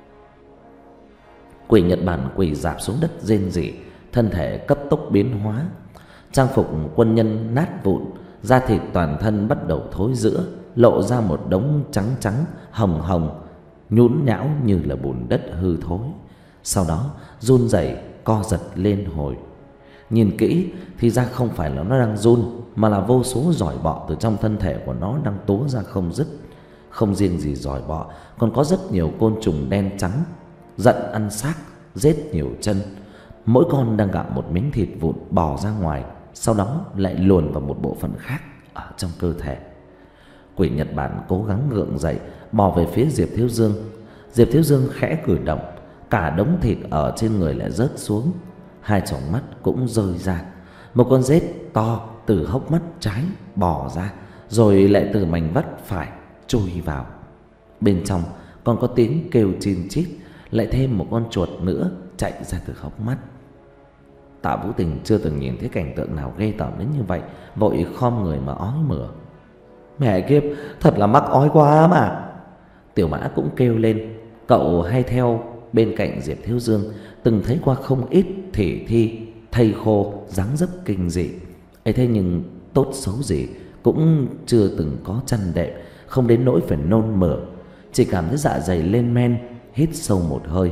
Quỷ Nhật Bản quỳ rạp xuống đất rên rỉ, thân thể cấp tốc biến hóa. Trang phục quân nhân nát vụn, da thịt toàn thân bắt đầu thối rữa, lộ ra một đống trắng trắng hồng hồng, nhũn nhão như là bùn đất hư thối. Sau đó run rẩy co giật lên hồi. Nhìn kỹ thì ra không phải là nó đang run, mà là vô số giỏi bọ từ trong thân thể của nó đang túa ra không dứt. Không riêng gì giỏi bọ, còn có rất nhiều côn trùng đen trắng giận ăn xác, rết nhiều chân. Mỗi con đang gặm một miếng thịt vụn bò ra ngoài, sau đó lại luồn vào một bộ phận khác ở trong cơ thể. Quỷ Nhật Bản cố gắng gượng dậy, bò về phía Diệp Thiếu Dương. Diệp Thiếu Dương khẽ cử động, cả đống thịt ở trên người lại rớt xuống, hai tròng mắt cũng rơi ra. Một con rết to từ hốc mắt trái bò ra, rồi lại từ mảnh vắt phải chui vào. Bên trong còn có tiếng kêu chin chít, lại thêm một con chuột nữa chạy ra từ hốc mắt. Tạ Vũ Tình chưa từng nhìn thấy cảnh tượng nào ghê tởm đến như vậy, vội khom người mà ói mửa. Mẹ kiếp, thật là mắc ói quá mà. Tiểu Mã cũng kêu lên. Cậu hay theo bên cạnh Diệp Thiếu Dương, từng thấy qua không ít thị thi thây khô dáng dấp kinh dị. Ấy thế nhưng tốt xấu gì cũng chưa từng có chăn đệm, không đến nỗi phải nôn mửa, chỉ cảm thấy dạ dày lên men, hít sâu một hơi.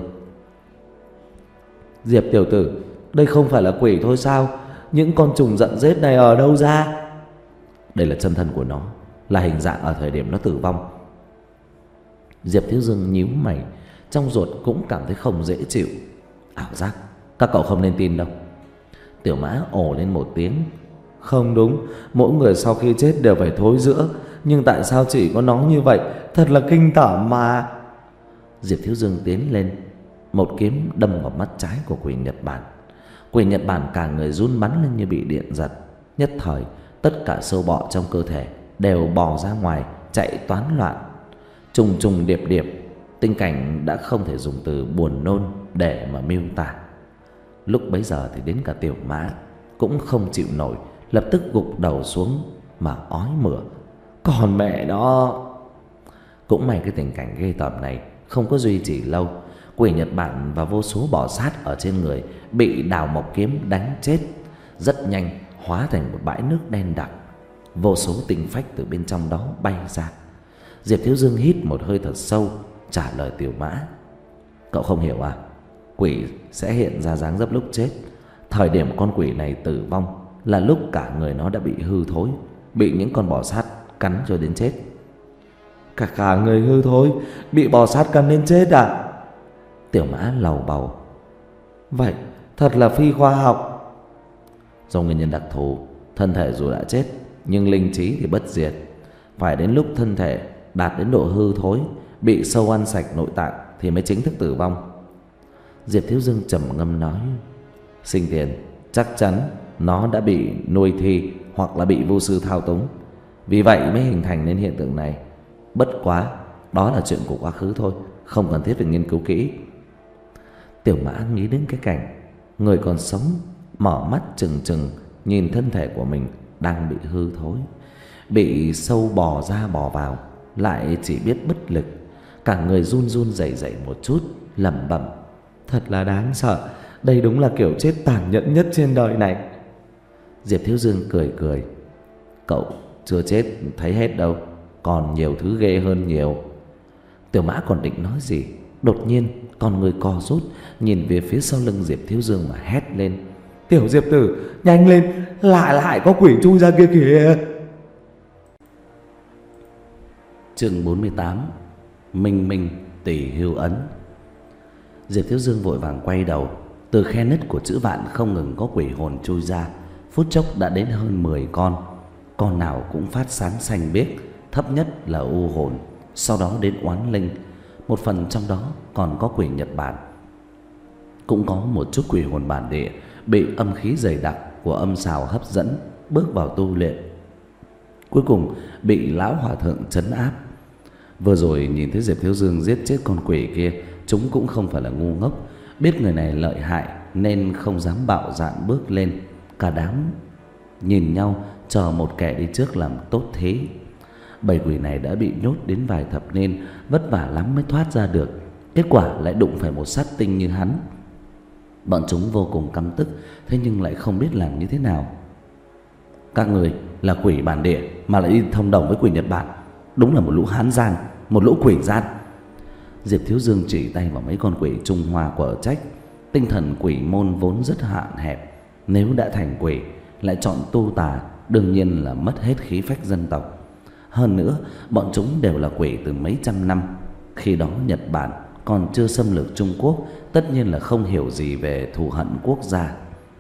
Diệp tiểu tử, đây không phải là quỷ thôi sao? Những con trùng giận rết này ở đâu ra? Đây là chân thân của nó, là hình dạng ở thời điểm nó tử vong. Diệp Thiếu Dương nhíu mày, trong ruột cũng cảm thấy không dễ chịu. Ảo giác, các cậu không nên tin đâu. Tiểu Mã ồ lên một tiếng. Không đúng, mỗi người sau khi chết đều phải thối rữa, nhưng tại sao chỉ có nó như vậy? Thật là kinh tởm mà. Diệp Thiếu Dương tiến lên, một kiếm đâm vào mắt trái của quỷ Nhật Bản. Quỷ Nhật Bản cả người run bắn lên như bị điện giật. Nhất thời tất cả sâu bọ trong cơ thể đều bò ra ngoài, chạy toán loạn, trùng trùng điệp điệp. Tình cảnh đã không thể dùng từ buồn nôn để mà miêu tả. Lúc bấy giờ thì đến cả Tiểu Mã cũng không chịu nổi, lập tức gục đầu xuống mà ói mửa. Còn mẹ nó. Cũng may cái tình cảnh ghê tởm này không có duy trì lâu. Quỷ Nhật Bản và vô số bò sát ở trên người bị đào mộc kiếm đánh chết, rất nhanh hóa thành một bãi nước đen đặc. Vô số tinh phách từ bên trong đó bay ra. Diệp Thiếu Dương hít một hơi thật sâu, trả lời Tiểu Mã. Cậu không hiểu à? Quỷ sẽ hiện ra dáng dấp lúc chết. Thời điểm con quỷ này tử vong là lúc cả người nó đã bị hư thối, bị những con bò sát cắn cho đến chết. Cả cả người hư thối, bị bò sát cắn đến chết à? Tiểu Mã lầu bầu. Vậy thật là phi khoa học. Do nguyên nhân đặc thù, thân thể dù đã chết nhưng linh trí thì bất diệt. Phải đến lúc thân thể đạt đến độ hư thối, bị sâu ăn sạch nội tạng thì mới chính thức tử vong. Diệp Thiếu Dương trầm ngâm nói. Sinh tiền, chắc chắn nó đã bị nuôi thi hoặc là bị vô sư thao túng. Vì vậy mới hình thành nên hiện tượng này. Bất quá đó là chuyện của quá khứ thôi, không cần thiết phải nghiên cứu kỹ. Tiểu Mã nghĩ đến cái cảnh người còn sống mở mắt trừng trừng nhìn thân thể của mình đang bị hư thối, bị sâu bò ra bò vào, lại chỉ biết bất lực, cả người run run rẩy rẩy một chút, lẩm bẩm: thật là đáng sợ, đây đúng là kiểu chết tàn nhẫn nhất trên đời này. Diệp Thiếu Dương cười cười: cậu chưa chết thấy hết đâu, còn nhiều thứ ghê hơn nhiều. Tiểu Mã còn định nói gì, đột nhiên con người co rút nhìn về phía sau lưng Diệp Thiếu Dương mà hét lên: tiểu Diệp tử, nhanh lên, lại lại có quỷ chui ra kia kìa. Chương bốn mươi tám: Minh Minh Tỷ Hưu Ấn. Diệp Thiếu Dương vội vàng quay đầu. Từ khe nứt của chữ vạn không ngừng có quỷ hồn chui ra, phút chốc đã đến hơn mười con. Con nào cũng phát sáng xanh biếc, thấp nhất là u hồn, sau đó đến oán linh. Một phần trong đó còn có quỷ Nhật Bản. Cũng có một chút quỷ hồn bản địa bị âm khí dày đặc của âm sào hấp dẫn, bước vào tu luyện, cuối cùng bị lão hòa thượng trấn áp. Vừa rồi nhìn thấy Diệp Thiếu Dương giết chết con quỷ kia, chúng cũng không phải là ngu ngốc, biết người này lợi hại nên không dám bạo dạn bước lên. Cả đám nhìn nhau chờ một kẻ đi trước làm tốt thế. Bầy quỷ này đã bị nhốt đến vài thập niên, vất vả lắm mới thoát ra được, kết quả lại đụng phải một sát tinh như hắn. Bọn chúng vô cùng căm tức, thế nhưng lại không biết làm như thế nào. Các người là quỷ bản địa mà lại đi thông đồng với quỷ Nhật Bản, đúng là một lũ hán gian, một lũ quỷ gian. Diệp Thiếu Dương chỉ tay vào mấy con quỷ Trung Hoa quở trách. Tinh thần quỷ môn vốn rất hạn hẹp, nếu đã thành quỷ lại chọn tu tà, đương nhiên là mất hết khí phách dân tộc. Hơn nữa bọn chúng đều là quỷ từ mấy trăm năm, khi đó Nhật Bản còn chưa xâm lược Trung Quốc, tất nhiên là không hiểu gì về thù hận quốc gia.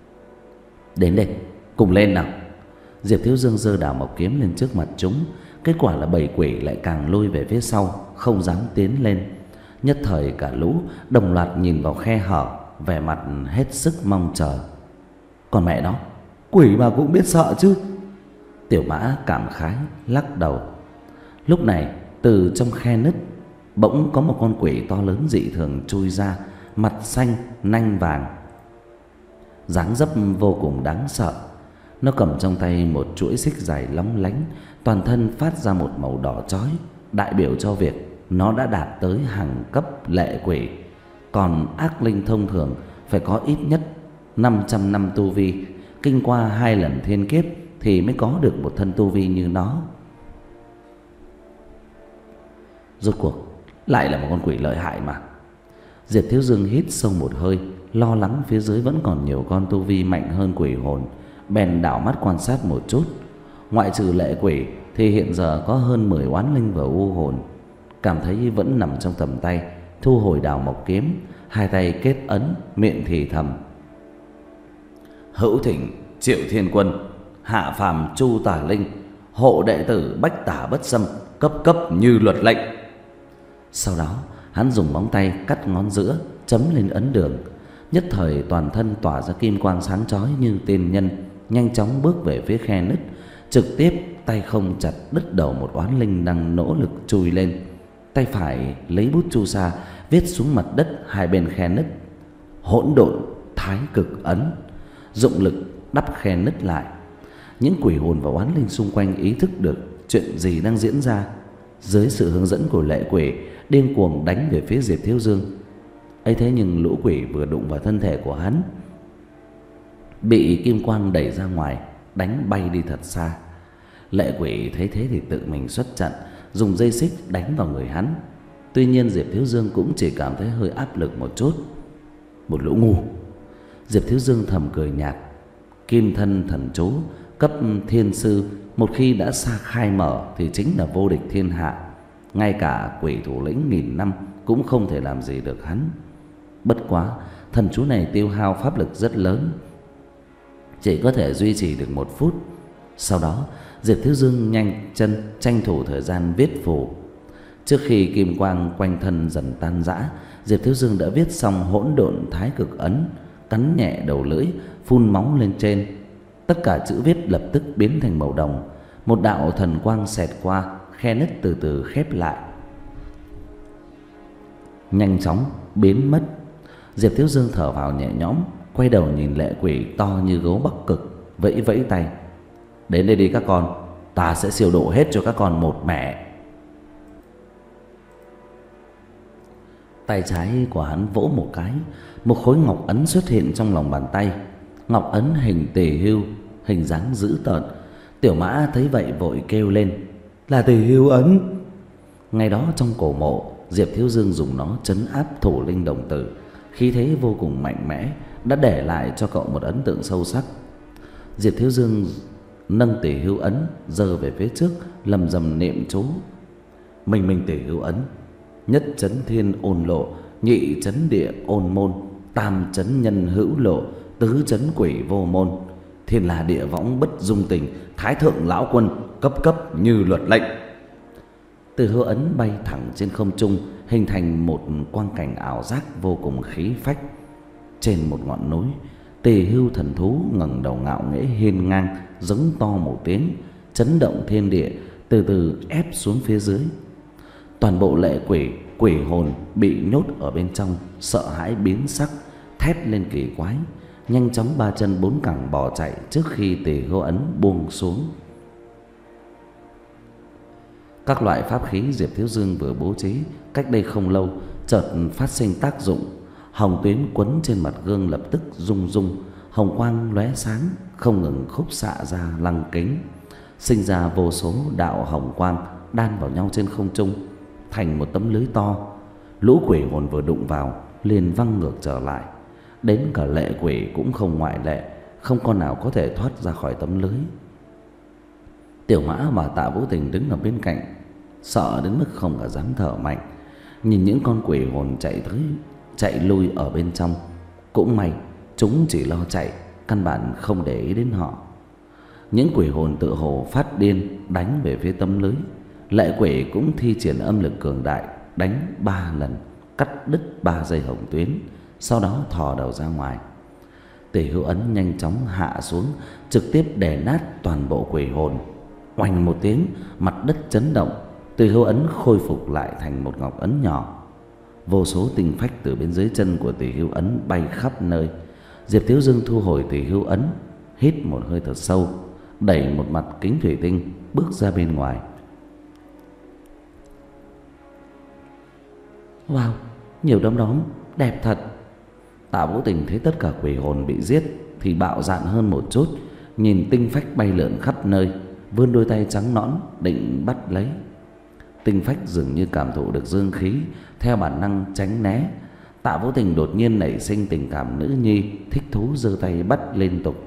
Đến đây, cùng lên nào. Diệp Thiếu Dương giơ đào mộc kiếm lên trước mặt chúng, kết quả là bầy quỷ lại càng lùi về phía sau, không dám tiến lên. Nhất thời cả lũ đồng loạt nhìn vào khe hở, vẻ mặt hết sức mong chờ. Còn mẹ nó, quỷ mà cũng biết sợ chứ. Tiểu Mã cảm khái lắc đầu. Lúc này từ trong khe nứt bỗng có một con quỷ to lớn dị thường chui ra, mặt xanh nanh vàng, dáng dấp vô cùng đáng sợ. Nó cầm trong tay một chuỗi xích dài lóng lánh, toàn thân phát ra một màu đỏ chói, đại biểu cho việc nó đã đạt tới hàng cấp lệ quỷ. Còn ác linh thông thường phải có ít nhất năm trăm năm tu vi, kinh qua hai lần thiên kiếp thì mới có được một thân tu vi như nó. Rốt cuộc lại là một con quỷ lợi hại mà. Diệp Thiếu Dương hít sâu một hơi, lo lắng phía dưới vẫn còn nhiều con tu vi mạnh hơn quỷ hồn, bèn đảo mắt quan sát một chút. Ngoại trừ lệ quỷ thì hiện giờ có hơn mười oán linh và u hồn. Cảm thấy vẫn nằm trong tầm tay, thu hồi đào mộc kiếm, hai tay kết ấn, miệng thì thầm: Hữu thỉnh Triệu Thiên Quân, hạ phàm Chu Tả Linh, hộ đệ tử bách tả bất xâm, cấp cấp như luật lệnh. Sau đó hắn dùng móng tay cắt ngón giữa, chấm lên ấn đường. Nhất thời toàn thân tỏa ra kim quang sáng chói như tiên nhân, nhanh chóng bước về phía khe nứt, trực tiếp tay không chặt đứt đầu một oán linh đang nỗ lực chui lên. Tay phải lấy bút chu sa viết xuống mặt đất hai bên khe nứt: Hỗn độn thái cực ấn. Dụng lực đắp khe nứt lại. Những quỷ hồn và oán linh xung quanh ý thức được chuyện gì đang diễn ra, dưới sự hướng dẫn của lệ quỷ điên cuồng đánh về phía Diệp Thiếu Dương. ấy thế nhưng lũ quỷ vừa đụng vào thân thể của hắn, bị kim quang đẩy ra ngoài, đánh bay đi thật xa. Lệ quỷ thấy thế thì tự mình xuất trận, dùng dây xích đánh vào người hắn. Tuy nhiên Diệp Thiếu Dương cũng chỉ cảm thấy hơi áp lực một chút. Một lũ ngu. Diệp Thiếu Dương thầm cười nhạt. Kim thân thần chú cấp thiên sư một khi đã xa khai mở thì chính là vô địch thiên hạ. Ngay cả quỷ thủ lĩnh nghìn năm cũng không thể làm gì được hắn. Bất quá thần chú này tiêu hao pháp lực rất lớn, chỉ có thể duy trì được một phút. Sau đó Diệp Thiếu Dương nhanh chân tranh thủ thời gian viết phù. Trước khi kim quang quanh thân dần tan rã, Diệp Thiếu Dương đã viết xong hỗn độn thái cực ấn. cắn nhẹ đầu lưỡi, phun máu lên trên. Tất cả chữ viết lập tức biến thành màu đồng. Một đạo thần quang xẹt qua, khe nứt từ từ khép lại, nhanh chóng biến mất. Diệp Thiếu Dương thở vào nhẹ nhõm, quay đầu nhìn lệ quỷ to như gấu Bắc Cực, vẫy vẫy tay. Đến đây đi các con, ta sẽ siêu độ hết cho các con một mẻ. Tay trái của hắn vỗ một cái, một khối ngọc ấn xuất hiện trong lòng bàn tay. Ngọc ấn hình tỳ hưu, hình dáng dữ tợn. Tiểu Mã thấy vậy vội kêu lên, là tỳ hưu ấn. Ngay đó trong cổ mộ, Diệp Thiếu Dương dùng nó trấn áp thủ linh đồng tử, khí thế vô cùng mạnh mẽ, đã để lại cho cậu một ấn tượng sâu sắc. Diệp Thiếu Dương nâng tỳ hưu ấn giơ về phía trước, lầm rầm niệm chú. Minh minh tỳ hưu ấn, nhất chấn thiên ôn lộ, nhị chấn địa ôn môn, tam chấn nhân hữu lộ, tứ chấn quỷ vô môn. Thiên là địa võng bất dung tình, thái thượng lão quân cấp cấp như luật lệnh. Từ hưu ấn bay thẳng trên không trung, hình thành một quang cảnh ảo giác vô cùng khí phách. Trên một ngọn núi, tỳ hưu thần thú ngẩng đầu ngạo nghễ hiên ngang, giống to một tiếng, chấn động thiên địa, từ từ ép xuống phía dưới. Toàn bộ lệ quỷ, quỷ hồn bị nhốt ở bên trong, sợ hãi biến sắc, thét lên kỳ quái, nhanh chóng ba chân bốn cẳng bỏ chạy trước khi tỳ hưu ấn buông xuống. Các loại pháp khí Diệp Thiếu Dương vừa bố trí cách đây không lâu chợt phát sinh tác dụng. Hồng tuyến quấn trên mặt gương lập tức rung rung, hồng quang lóe sáng không ngừng khúc xạ ra lăng kính, sinh ra vô số đạo hồng quang đan vào nhau trên không trung thành một tấm lưới to. Lũ quỷ hồn vừa đụng vào liền văng ngược trở lại, đến cả lệ quỷ cũng không ngoại lệ, không con nào có thể thoát ra khỏi tấm lưới. Tiểu Mã và Tạ Vũ Tình đứng ở bên cạnh, sợ đến mức không cả dám thở mạnh, nhìn những con quỷ hồn chạy tới chạy lui ở bên trong. Cũng may chúng chỉ lo chạy, căn bản không để ý đến họ. Những quỷ hồn tự hồ phát điên đánh về phía tấm lưới. Lệ quỷ cũng thi triển âm lực cường đại, đánh ba lần, cắt đứt ba dây hồng tuyến, sau đó thò đầu ra ngoài. Tỳ hưu ấn nhanh chóng hạ xuống, trực tiếp đè nát toàn bộ quỷ hồn. Oanh một tiếng, mặt đất chấn động, tỳ hưu ấn khôi phục lại thành một ngọc ấn nhỏ. Vô số tinh phách từ bên dưới chân của tỳ hưu ấn bay khắp nơi. Diệp Thiếu Dương thu hồi tỳ hưu ấn, hít một hơi thật sâu, đẩy một mặt kính thủy tinh bước ra bên ngoài. Wow, nhiều đom đóm đẹp thật. Tạ Vũ Tình thấy tất cả quỷ hồn bị giết thì bạo dạn hơn một chút, nhìn tinh phách bay lượn khắp nơi, vươn đôi tay trắng nõn định bắt lấy. Tinh phách dường như cảm thụ được dương khí, theo bản năng tránh né. Tạ Vũ Tình đột nhiên nảy sinh tình cảm nữ nhi, thích thú giơ tay bắt liên tục.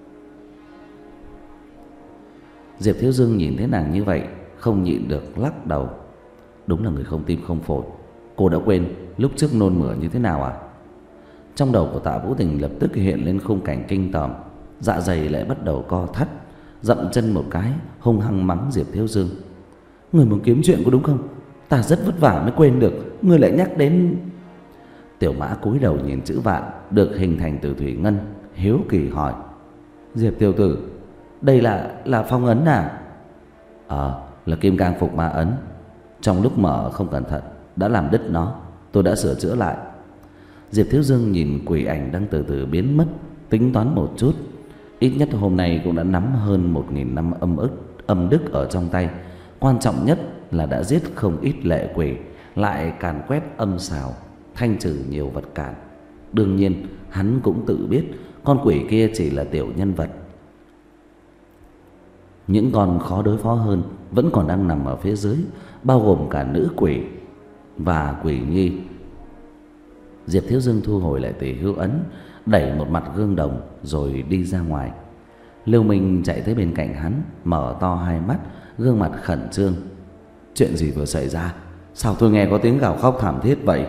Diệp Thiếu Dương nhìn thấy nàng như vậy, không nhịn được lắc đầu. Đúng là người không tim không phổi. Cô đã quên lúc trước nôn mửa như thế nào à? Trong đầu của Tạ Vũ Tình lập tức hiện lên khung cảnh kinh tởm, dạ dày lại bắt đầu co thắt, dậm chân một cái, hung hăng mắng Diệp Thiếu Dương. Người muốn kiếm chuyện có đúng không? Ta rất vất vả mới quên được, người lại nhắc đến. Tiểu Mã cúi đầu nhìn chữ vạn được hình thành từ thủy ngân, hiếu kỳ hỏi: Diệp tiểu tử, đây là là phong ấn à? Ờ, là kim cang phục ma ấn. Trong lúc mở không cẩn thận đã làm đứt nó, tôi đã sửa chữa lại. Diệp Thiếu Dương nhìn quỷ ảnh đang từ từ biến mất, tính toán một chút. Ít nhất hôm nay cũng đã nắm hơn một nghìn năm âm ức âm đức ở trong tay. Quan trọng nhất là đã giết không ít lệ quỷ, lại càn quét âm xào, thanh trừ nhiều vật cản. Đương nhiên hắn cũng tự biết con quỷ kia chỉ là tiểu nhân vật. Những con khó đối phó hơn vẫn còn đang nằm ở phía dưới, bao gồm cả nữ quỷ và quỷ nhi. Diệp Thiếu Dương thu hồi lại tỳ hưu ấn, đẩy một mặt gương đồng rồi đi ra ngoài. Lưu Minh chạy tới bên cạnh hắn, mở to hai mắt, gương mặt khẩn trương. Chuyện gì vừa xảy ra? Sao tôi nghe có tiếng gào khóc thảm thiết vậy?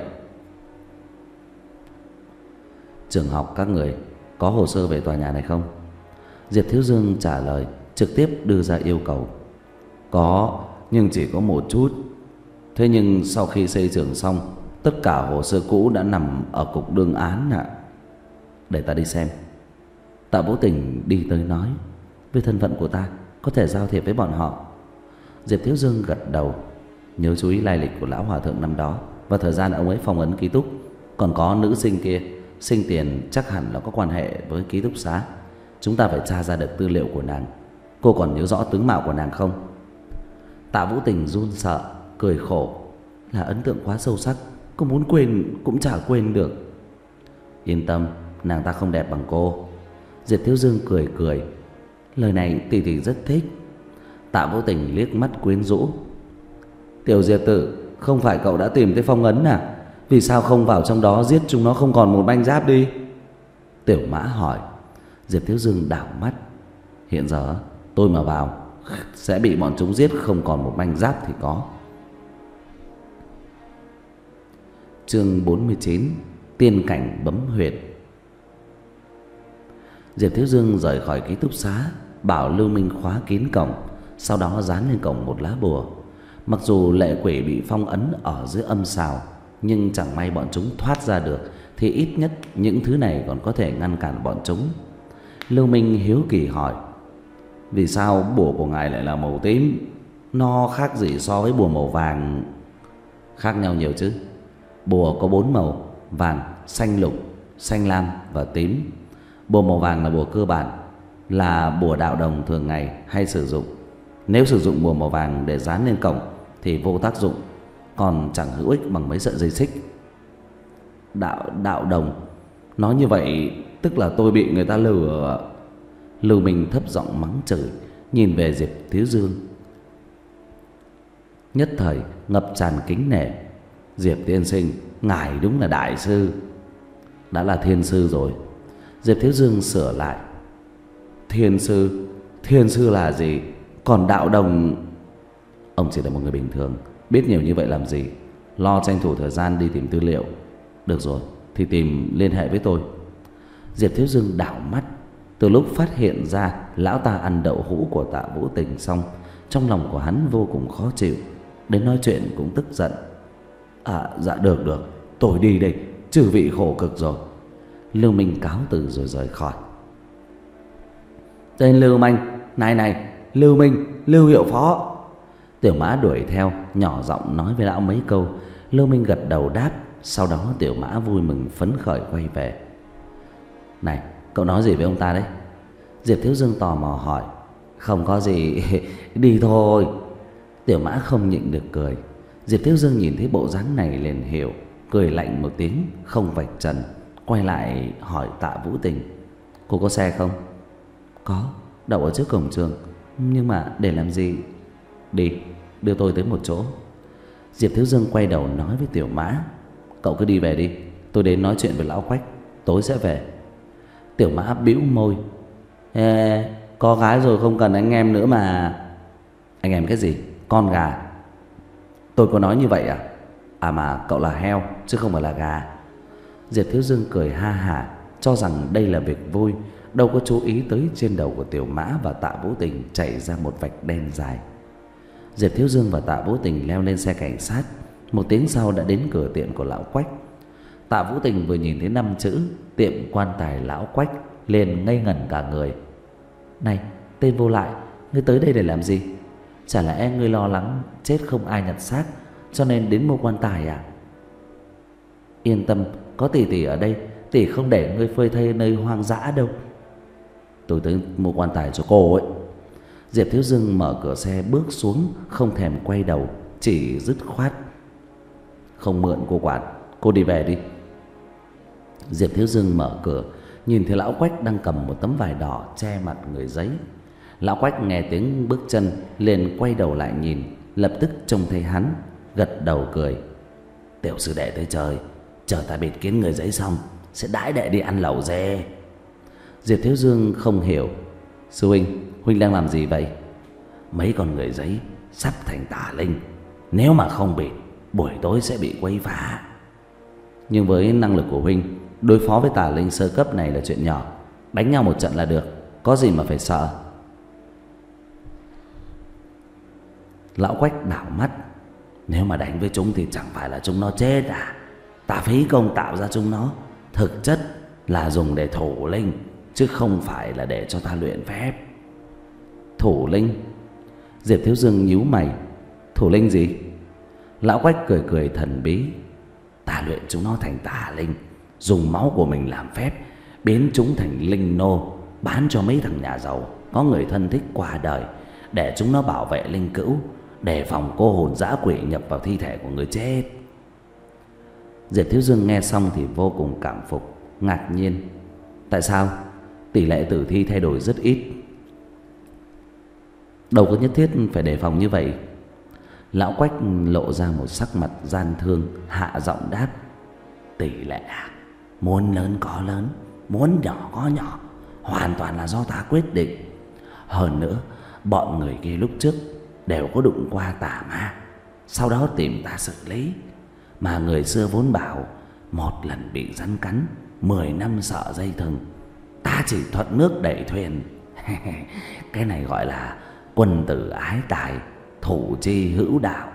Trường học các người có hồ sơ về tòa nhà này không? Diệp Thiếu Dương trả lời, trực tiếp đưa ra yêu cầu. Có, nhưng chỉ có một chút. Thế nhưng sau khi xây trường xong, tất cả hồ sơ cũ đã nằm ở cục đương án ạ. Để ta đi xem. Tạ Vũ Tình đi tới nói: với thân phận của ta, có thể giao thiệp với bọn họ. Diệp Thiếu Dương gật đầu, nhớ chú ý lai lịch của lão hòa thượng năm đó và thời gian ông ấy phong ấn ký túc. Còn có nữ sinh kia, sinh tiền chắc hẳn là có quan hệ với ký túc xá. Chúng ta phải tra ra được tư liệu của nàng. Cô còn nhớ rõ tướng mạo của nàng không? Tạ Vũ Tình run sợ, cười khổ: là ấn tượng quá sâu sắc, cô muốn quên cũng chả quên được. Yên tâm, nàng ta không đẹp bằng cô. Diệp Thiếu Dương cười cười: lời này tỷ tỷ rất thích. Tạ Vũ Tình liếc mắt quyến rũ: Tiểu Diệp tử, không phải cậu đã tìm thấy phong ấn à? Vì sao không vào trong đó giết chúng nó không còn một manh giáp đi? Tiểu Mã hỏi. Diệp Thiếu Dương đảo mắt: hiện giờ tôi mà vào sẽ bị bọn chúng giết không còn một manh giáp thì có. Chương bốn mươi chín: Tiên cảnh bấm huyệt. Diệp Thiếu Dương rời khỏi ký túc xá, bảo Lưu Minh khóa kín cổng, sau đó dán lên cổng một lá bùa. Mặc dù lệ quỷ bị phong ấn ở dưới âm sào, nhưng chẳng may bọn chúng thoát ra được thì ít nhất những thứ này còn có thể ngăn cản bọn chúng. Lưu Minh hiếu kỳ hỏi: vì sao bùa của ngài lại là màu tím? Nó khác gì so với bùa màu vàng? Khác nhau nhiều chứ. Bùa có bốn màu: vàng, xanh lục, xanh lam và tím. Bùa màu vàng là bùa cơ bản, là bùa đạo đồng thường ngày hay sử dụng. Nếu sử dụng bùa màu vàng để dán lên cổng thì vô tác dụng, còn chẳng hữu ích bằng mấy sợi dây xích. Đạo đạo đồng? Nói như vậy tức là tôi bị người ta lừa. Lưu Minh thấp giọng mắng chửi, nhìn về Diệp Thiếu Dương, nhất thời ngập tràn kính nể. Diệp tiên sinh, ngài đúng là đại sư. Đã là thiên sư rồi. Diệp Thiếu Dương sửa lại: thiên sư? Thiên sư là gì? Còn đạo đồng? Ông chỉ là một người bình thường, biết nhiều như vậy làm gì? Lo tranh thủ thời gian đi tìm tư liệu. Được rồi, thì tìm liên hệ với tôi. Diệp Thiếu Dương đảo mắt. Từ lúc phát hiện ra lão ta ăn đậu hũ của Tạ Vũ Tình xong, trong lòng của hắn vô cùng khó chịu, đến nói chuyện cũng tức giận. À dạ được được, tôi đi đây, trừ vị khổ cực rồi. Lưu Minh cáo từ rồi rời khỏi. Tên Lưu Minh, này này, Lưu Minh, Lưu hiệu phó. Tiểu Mã đuổi theo, nhỏ giọng nói với lão mấy câu. Lưu Minh gật đầu đáp. Sau đó Tiểu Mã vui mừng phấn khởi quay về. Này, cậu nói gì với ông ta đấy? Diệp Thiếu Dương tò mò hỏi. Không có gì, đi thôi. Tiểu Mã không nhịn được cười. Diệp Thiếu Dương nhìn thấy bộ dáng này liền hiểu, cười lạnh một tiếng, không vạch trần, quay lại hỏi Tạ Vũ Tình: cô có xe không? Có, đậu ở trước cổng trường. Nhưng mà để làm gì? Đi, đưa tôi tới một chỗ. Diệp Thiếu Dương quay đầu nói với Tiểu Mã: cậu cứ đi về đi, tôi đến nói chuyện với lão Quách, tối sẽ về. Tiểu Mã bĩu môi: Ê, có gái rồi không cần anh em nữa mà. Anh em cái gì? Con gà? Tôi có nói như vậy à? À mà cậu là heo chứ không phải là gà. Diệp Thiếu Dương cười ha hả, cho rằng đây là việc vui, đâu có chú ý tới trên đầu của Tiểu Mã và Tạ Vũ Tình chảy ra một vạch đen dài. Diệp Thiếu Dương và Tạ Vũ Tình leo lên xe cảnh sát. Một tiếng sau đã đến cửa tiệm của lão Quách. Tạ Vũ Tình vừa nhìn thấy năm chữ tiệm quan tài lão Quách liền ngây ngẩn cả người. Này, tên vô lại, ngươi tới đây để làm gì? Chả lẽ ngươi lo lắng chết không ai nhặt xác cho nên đến mua quan tài à? Yên tâm, có tỷ tỷ ở đây, tỷ không để ngươi phơi thây nơi hoang dã đâu. Tôi tới mua quan tài cho cô ấy. Diệp Thiếu Dương mở cửa xe bước xuống, không thèm quay đầu, chỉ dứt khoát: không mượn cô quản, cô đi về đi. Diệp Thiếu Dương mở cửa, nhìn thấy lão Quách đang cầm một tấm vải đỏ che mặt người giấy. Lão Quách nghe tiếng bước chân liền quay đầu lại nhìn, lập tức trông thấy hắn, gật đầu cười: tiểu sư đệ tới chơi, chờ ta bịt kín người giấy xong sẽ đãi đệ đi ăn lẩu dê. Diệp Thiếu Dương không hiểu: sư huynh, huynh đang làm gì vậy? Mấy con người giấy sắp thành tà linh, nếu mà không bịt, buổi tối sẽ bị quấy phá. Nhưng với năng lực của huynh, đối phó với tà linh sơ cấp này là chuyện nhỏ, đánh nhau một trận là được, có gì mà phải sợ. Lão Quách đảo mắt: nếu mà đánh với chúng thì chẳng phải là chúng nó chết à? Ta phí công tạo ra chúng nó, thực chất là dùng để thủ linh, chứ không phải là để cho ta luyện phép. Thủ linh? Diệp Thiếu Dương nhíu mày. Thủ linh gì? Lão Quách cười cười thần bí. Ta luyện chúng nó thành tà linh, dùng máu của mình làm phép, biến chúng thành linh nô, bán cho mấy thằng nhà giàu có người thân thích qua đời, để chúng nó bảo vệ linh cữu, đề phòng cô hồn dã quỷ nhập vào thi thể của người chết. Diệp Thiếu Dương nghe xong thì vô cùng cảm phục, ngạc nhiên. Tại sao? Tỷ lệ tử thi thay đổi rất ít, đâu có nhất thiết phải đề phòng như vậy. Lão Quách lộ ra một sắc mặt gian thương, hạ giọng đáp. Tỷ lệ à? Muốn lớn có lớn, muốn nhỏ có nhỏ, hoàn toàn là do ta quyết định. Hơn nữa, bọn người kia lúc trước đều có đụng qua tà ma, sau đó tìm ta xử lý. Mà người xưa vốn bảo một lần bị rắn cắn, mười năm sợ dây thừng. Ta chỉ thuận nước đẩy thuyền. Cái này gọi là quân tử ái tài, thủ chi hữu đạo.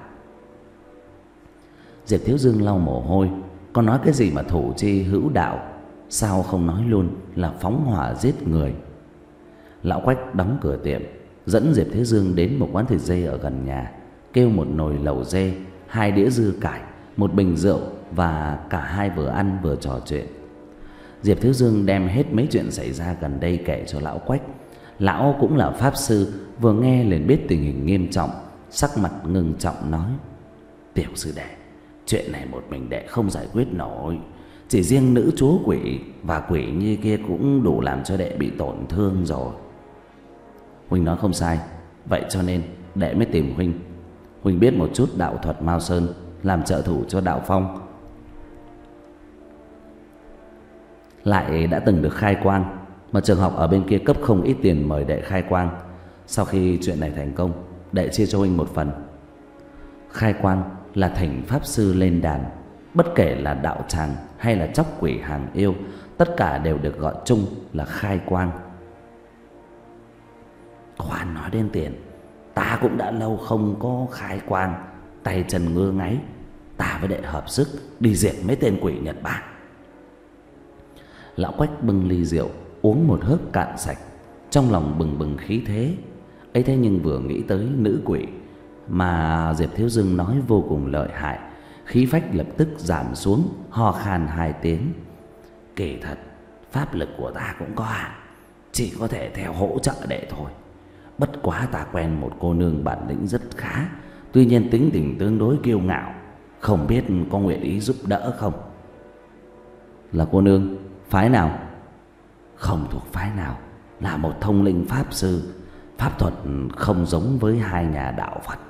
Diệp Thiếu Dương lau mồ hôi. Có nói cái gì mà thủ chi hữu đạo? Sao không nói luôn là phóng hỏa giết người? Lão Quách đóng cửa tiệm, dẫn Diệp Thiếu Dương đến một quán thịt dê ở gần nhà, kêu một nồi lẩu dê, hai đĩa dưa cải, một bình rượu, và cả hai vừa ăn vừa trò chuyện. Diệp Thiếu Dương đem hết mấy chuyện xảy ra gần đây kể cho Lão Quách. Lão cũng là pháp sư, vừa nghe liền biết tình hình nghiêm trọng, sắc mặt ngưng trọng nói. Tiểu sư đệ, chuyện này một mình đệ không giải quyết nổi. Chỉ riêng nữ chúa quỷ và quỷ nhi kia cũng đủ làm cho đệ bị tổn thương rồi. Huynh nói không sai, vậy cho nên đệ mới tìm huynh. Huynh biết một chút đạo thuật Mao Sơn, làm trợ thủ cho đạo phong, lại đã từng được khai quang, mà trường học ở bên kia cấp không ít tiền mời đệ khai quang. Sau khi chuyện này thành công, đệ chia cho huynh một phần. Khai quang là thỉnh pháp sư lên đàn, bất kể là đạo tràng hay là chóc quỷ hàng yêu, tất cả đều được gọi chung là khai quang. Khoan nói đến tiền, ta cũng đã lâu không có khai quang, tay chân ngơ ngáy. Ta với đệ hợp sức đi diệt mấy tên quỷ Nhật Bản. Lão Quách bưng ly rượu uống một hớp cạn sạch, trong lòng bừng bừng khí thế. Ấy thế nhưng vừa nghĩ tới nữ quỷ mà Diệp Thiếu Dương nói vô cùng lợi hại, khí phách lập tức giảm xuống, ho khan hai tiếng. Kỳ thật pháp lực của ta cũng có hạn, chỉ có thể theo hỗ trợ đệ thôi. Bất quá ta quen một cô nương bản lĩnh rất khá, tuy nhiên tính tình tương đối kiêu ngạo, không biết có nguyện ý giúp đỡ không? Là cô nương phái nào? Không thuộc phái nào, là một thông linh pháp sư, pháp thuật không giống với hai nhà đạo Phật.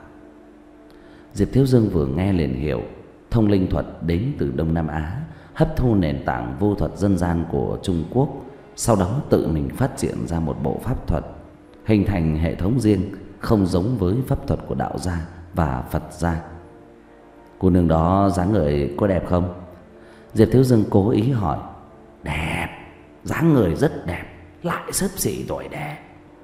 Diệp Thiếu Dương vừa nghe liền hiểu, thông linh thuật đến từ Đông Nam Á, hấp thu nền tảng vô thuật dân gian của Trung Quốc, sau đó tự mình phát triển ra một bộ pháp thuật, hình thành hệ thống riêng, không giống với pháp thuật của đạo gia và Phật gia. Cô nương đó dáng người có đẹp không? Diệp Thiếu Dương cố ý hỏi. Đẹp, dáng người rất đẹp, lại xấp xỉ tuổi đệ.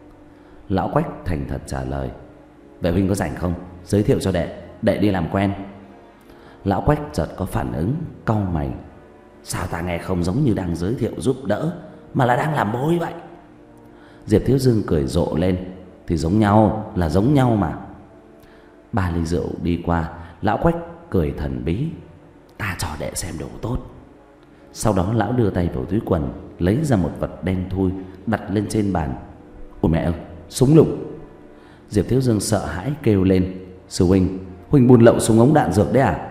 Lão Quách thành thật trả lời. Vậy huynh có rảnh không? Giới thiệu cho đệ, đệ đi làm quen. Lão Quách chợt có phản ứng, cau mày. Sao ta nghe không giống như đang giới thiệu giúp đỡ, mà là đang làm mối vậy? Diệp Thiếu Dương cười rộ lên. Thì giống nhau, là giống nhau mà. Ba ly rượu đi qua, Lão Quách cười thần bí. Ta cho đệ xem đồ tốt. Sau đó lão đưa tay vào túi quần, lấy ra một vật đen thui, đặt lên trên bàn. Ôi mẹ ơi, súng lục! Diệp Thiếu Dương sợ hãi kêu lên. Sư huynh, huynh buôn lậu súng ống đạn dược đấy à?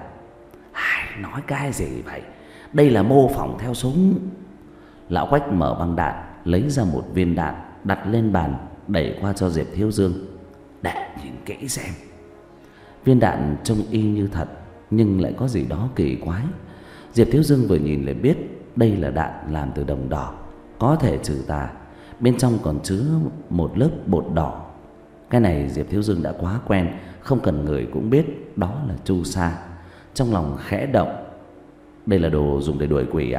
Ai nói cái gì vậy? Đây là mô phỏng theo súng. Lão Quách mở băng đạn, lấy ra một viên đạn, đặt lên bàn, đẩy qua cho Diệp Thiếu Dương. Đệ nhìn kỹ xem. Viên đạn trông y như thật, nhưng lại có gì đó kỳ quái. Diệp Thiếu Dương vừa nhìn lại biết đây là đạn làm từ đồng đỏ, có thể trừ tà. Bên trong còn chứa một lớp bột đỏ. Cái này Diệp Thiếu Dương đã quá quen, không cần người cũng biết đó là chu sa. Trong lòng khẽ động. Đây là đồ dùng để đuổi quỷ à?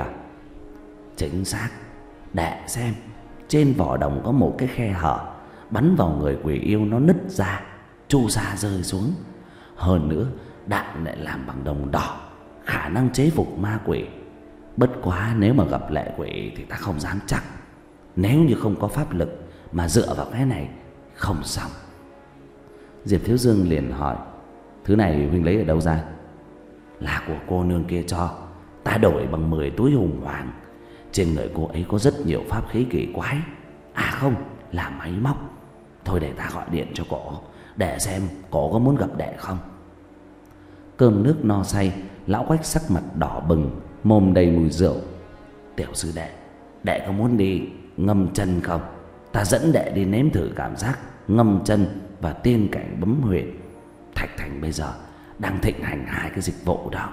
Chính xác. Đệ xem, trên vỏ đồng có một cái khe hở, bắn vào người quỷ yêu nó nứt ra, chu sa rơi xuống. Hơn nữa đạn lại làm bằng đồng đỏ, khả năng chế phục ma quỷ. Bất quá nếu mà gặp lệ quỷ thì ta không dám chắc. Nếu như không có pháp lực mà dựa vào cái này không xong. Diệp Thiếu Dương liền hỏi: Thứ này huynh lấy ở đâu ra? Là của cô nương kia cho. Ta đổi bằng mười túi hùng hoàng. Trên người cô ấy có rất nhiều pháp khí kỳ quái. À không, là máy móc. Thôi để ta gọi điện cho cổ, để xem cổ có muốn gặp đệ không. Cơm nước no say, lão Quách sắc mặt đỏ bừng, mồm đầy mùi rượu. Tiểu sư đệ, đệ có muốn đi ngâm chân không? Ta dẫn đệ đi nếm thử cảm giác ngâm chân và tiên cảnh bấm huyệt. Thạch Thành bây giờ đang thịnh hành hai cái dịch vụ đó.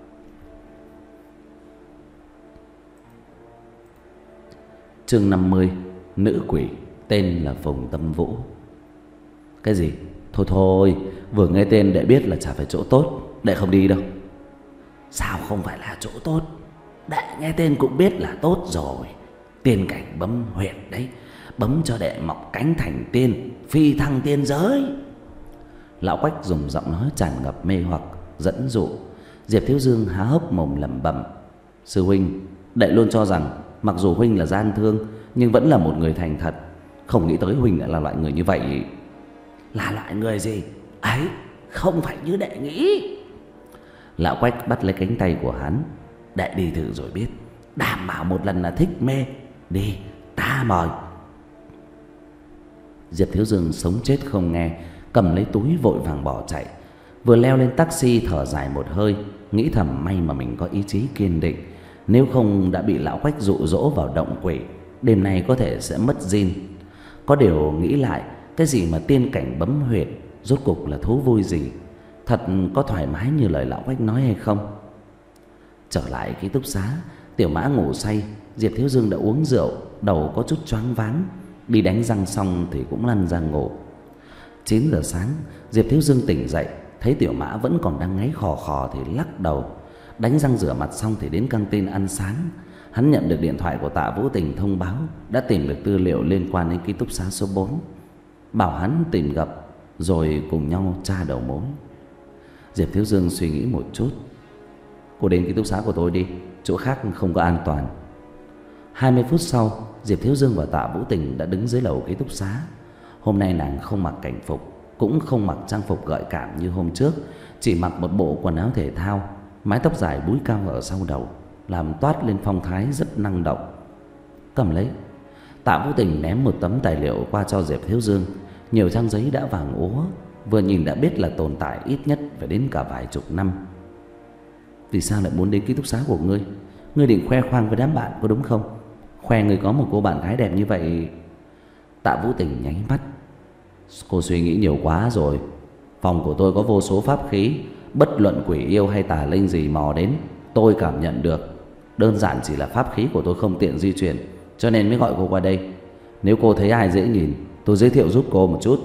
Chương năm mươi. Nữ quỷ tên là Phùng Tâm Vũ. Cái gì? Thôi thôi, vừa nghe tên đệ biết là chả phải chỗ tốt, đệ không đi đâu. Sao không phải là chỗ tốt? Đệ nghe tên cũng biết là tốt rồi. Tiên cảnh bấm huyệt đấy, bấm cho đệ mọc cánh thành tiên, phi thăng tiên giới. Lão Quách dùng giọng nói tràn ngập mê hoặc dẫn dụ. Diệp Thiếu Dương há hốc mồm lẩm bẩm: Sư huynh, đệ luôn cho rằng mặc dù huynh là gian thương nhưng vẫn là một người thành thật, không nghĩ tới huynh lại là loại người như vậy. Là loại người gì? Ấy, không phải như đệ nghĩ. Lão Quách bắt lấy cánh tay của hắn: Đệ đi thử rồi biết. Đảm bảo một lần là thích mê. Đi, ta mời. Diệp Thiếu Dương sống chết không nghe, cầm lấy túi vội vàng bỏ chạy. Vừa leo lên taxi thở dài một hơi, nghĩ thầm may mà mình có ý chí kiên định. Nếu không đã bị lão Quách dụ dỗ vào động quỷ, đêm nay có thể sẽ mất zin. Có điều nghĩ lại, cái gì mà tiên cảnh bấm huyệt, rốt cục là thú vui gì? Thật có thoải mái như lời lão Quách nói hay không? Trở lại ký túc xá, Tiểu Mã ngủ say. Diệp Thiếu Dương đã uống rượu, đầu có chút choáng váng. Đi đánh răng xong thì cũng lăn ra ngủ. Chín giờ sáng, Diệp Thiếu Dương tỉnh dậy, thấy Tiểu Mã vẫn còn đang ngáy khò khò thì lắc đầu. Đánh răng rửa mặt xong thì đến căng tin ăn sáng. Hắn nhận được điện thoại của Tạ Vũ Tình thông báo đã tìm được tư liệu liên quan đến ký túc xá số bốn, bảo hắn tìm gặp rồi cùng nhau tra đầu mối. Diệp Thiếu Dương suy nghĩ một chút: Cô đến ký túc xá của tôi đi, chỗ khác không có an toàn. Hai mươi phút sau, Diệp Thiếu Dương và Tạ Vũ Tình đã đứng dưới lầu ký túc xá. Hôm nay nàng không mặc cảnh phục, cũng không mặc trang phục gợi cảm như hôm trước, chỉ mặc một bộ quần áo thể thao, mái tóc dài búi cao ở sau đầu, làm toát lên phong thái rất năng động. Cầm lấy. Tạ Vũ Tình ném một tấm tài liệu qua cho Diệp Thiếu Dương. Nhiều trang giấy đã vàng úa, vừa nhìn đã biết là tồn tại ít nhất phải đến cả vài chục năm. Vì sao lại muốn đến ký túc xá của ngươi? Ngươi định khoe khoang với đám bạn có đúng không? Khoe ngươi có một cô bạn gái đẹp như vậy. Tạ Vũ Tình nháy mắt: Cô suy nghĩ nhiều quá rồi. Phòng của tôi có vô số pháp khí, bất luận quỷ yêu hay tà linh gì mò đến, tôi cảm nhận được. Đơn giản chỉ là pháp khí của tôi không tiện di chuyển, cho nên mới gọi cô qua đây. Nếu cô thấy ai dễ nhìn, tôi giới thiệu giúp cô một chút.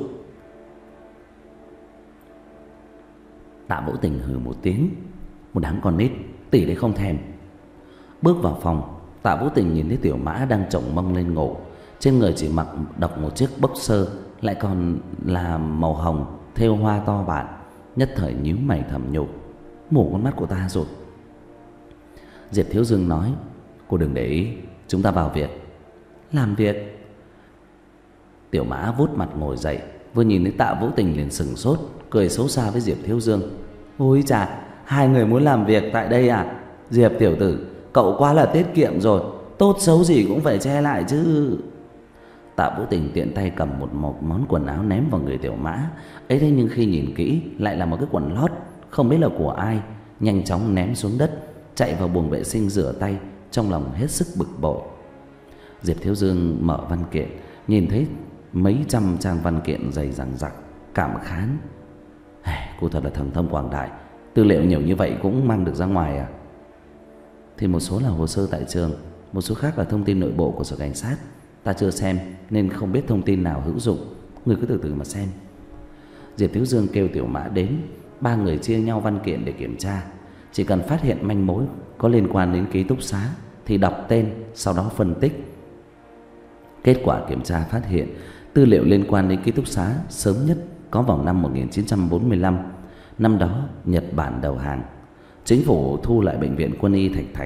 Tạ Vũ Tình hừ một tiếng: Một đám con nít, tỷ đấy không thèm. Bước vào phòng, Tạ Vũ Tình nhìn thấy Tiểu Mã đang chồng mông lên ngủ. Trên người chỉ mặc độc một chiếc boxer, lại còn là màu hồng thêu hoa to bản. Nhất thời nhíu mày thầm nhủ: Mù con mắt của ta rồi. Diệp Thiếu Dương nói: Cô đừng để ý, chúng ta vào việc. Làm việc? Tiểu Mã vuốt mặt ngồi dậy, vừa nhìn thấy Tạ Vũ Tình liền sừng sốt, cười xấu xa với Diệp Thiếu Dương: Ôi chà, hai người muốn làm việc tại đây à? Diệp tiểu tử, cậu quá là tiết kiệm rồi, tốt xấu gì cũng phải che lại chứ. Tạ Vũ Tình tiện tay cầm một, một món quần áo ném vào người Tiểu Mã. Ấy thế nhưng khi nhìn kỹ lại là một cái quần lót, không biết là của ai. Nhanh chóng ném xuống đất, chạy vào buồng vệ sinh rửa tay, trong lòng hết sức bực bội. Diệp Thiếu Dương mở văn kiện, nhìn thấy mấy trăm trang văn kiện dày dằng dặc, cảm khán: Cô thật là thần thông quảng đại, tư liệu nhiều như vậy cũng mang được ra ngoài à? Thì một số là hồ sơ tại trường, một số khác là thông tin nội bộ của sở cảnh sát. Ta chưa xem nên không biết thông tin nào hữu dụng, người cứ từ từ mà xem. Diệp Thiếu Dương kêu Tiểu Mã đến, ba người chia nhau văn kiện để kiểm tra. Chỉ cần phát hiện manh mối có liên quan đến ký túc xá thì đọc tên, sau đó phân tích. Kết quả kiểm tra phát hiện tư liệu liên quan đến ký túc xá sớm nhất có vào năm một nghìn chín trăm bốn mươi lăm. Năm đó Nhật Bản đầu hàng, chính phủ thu lại bệnh viện quân y Thạch Thành,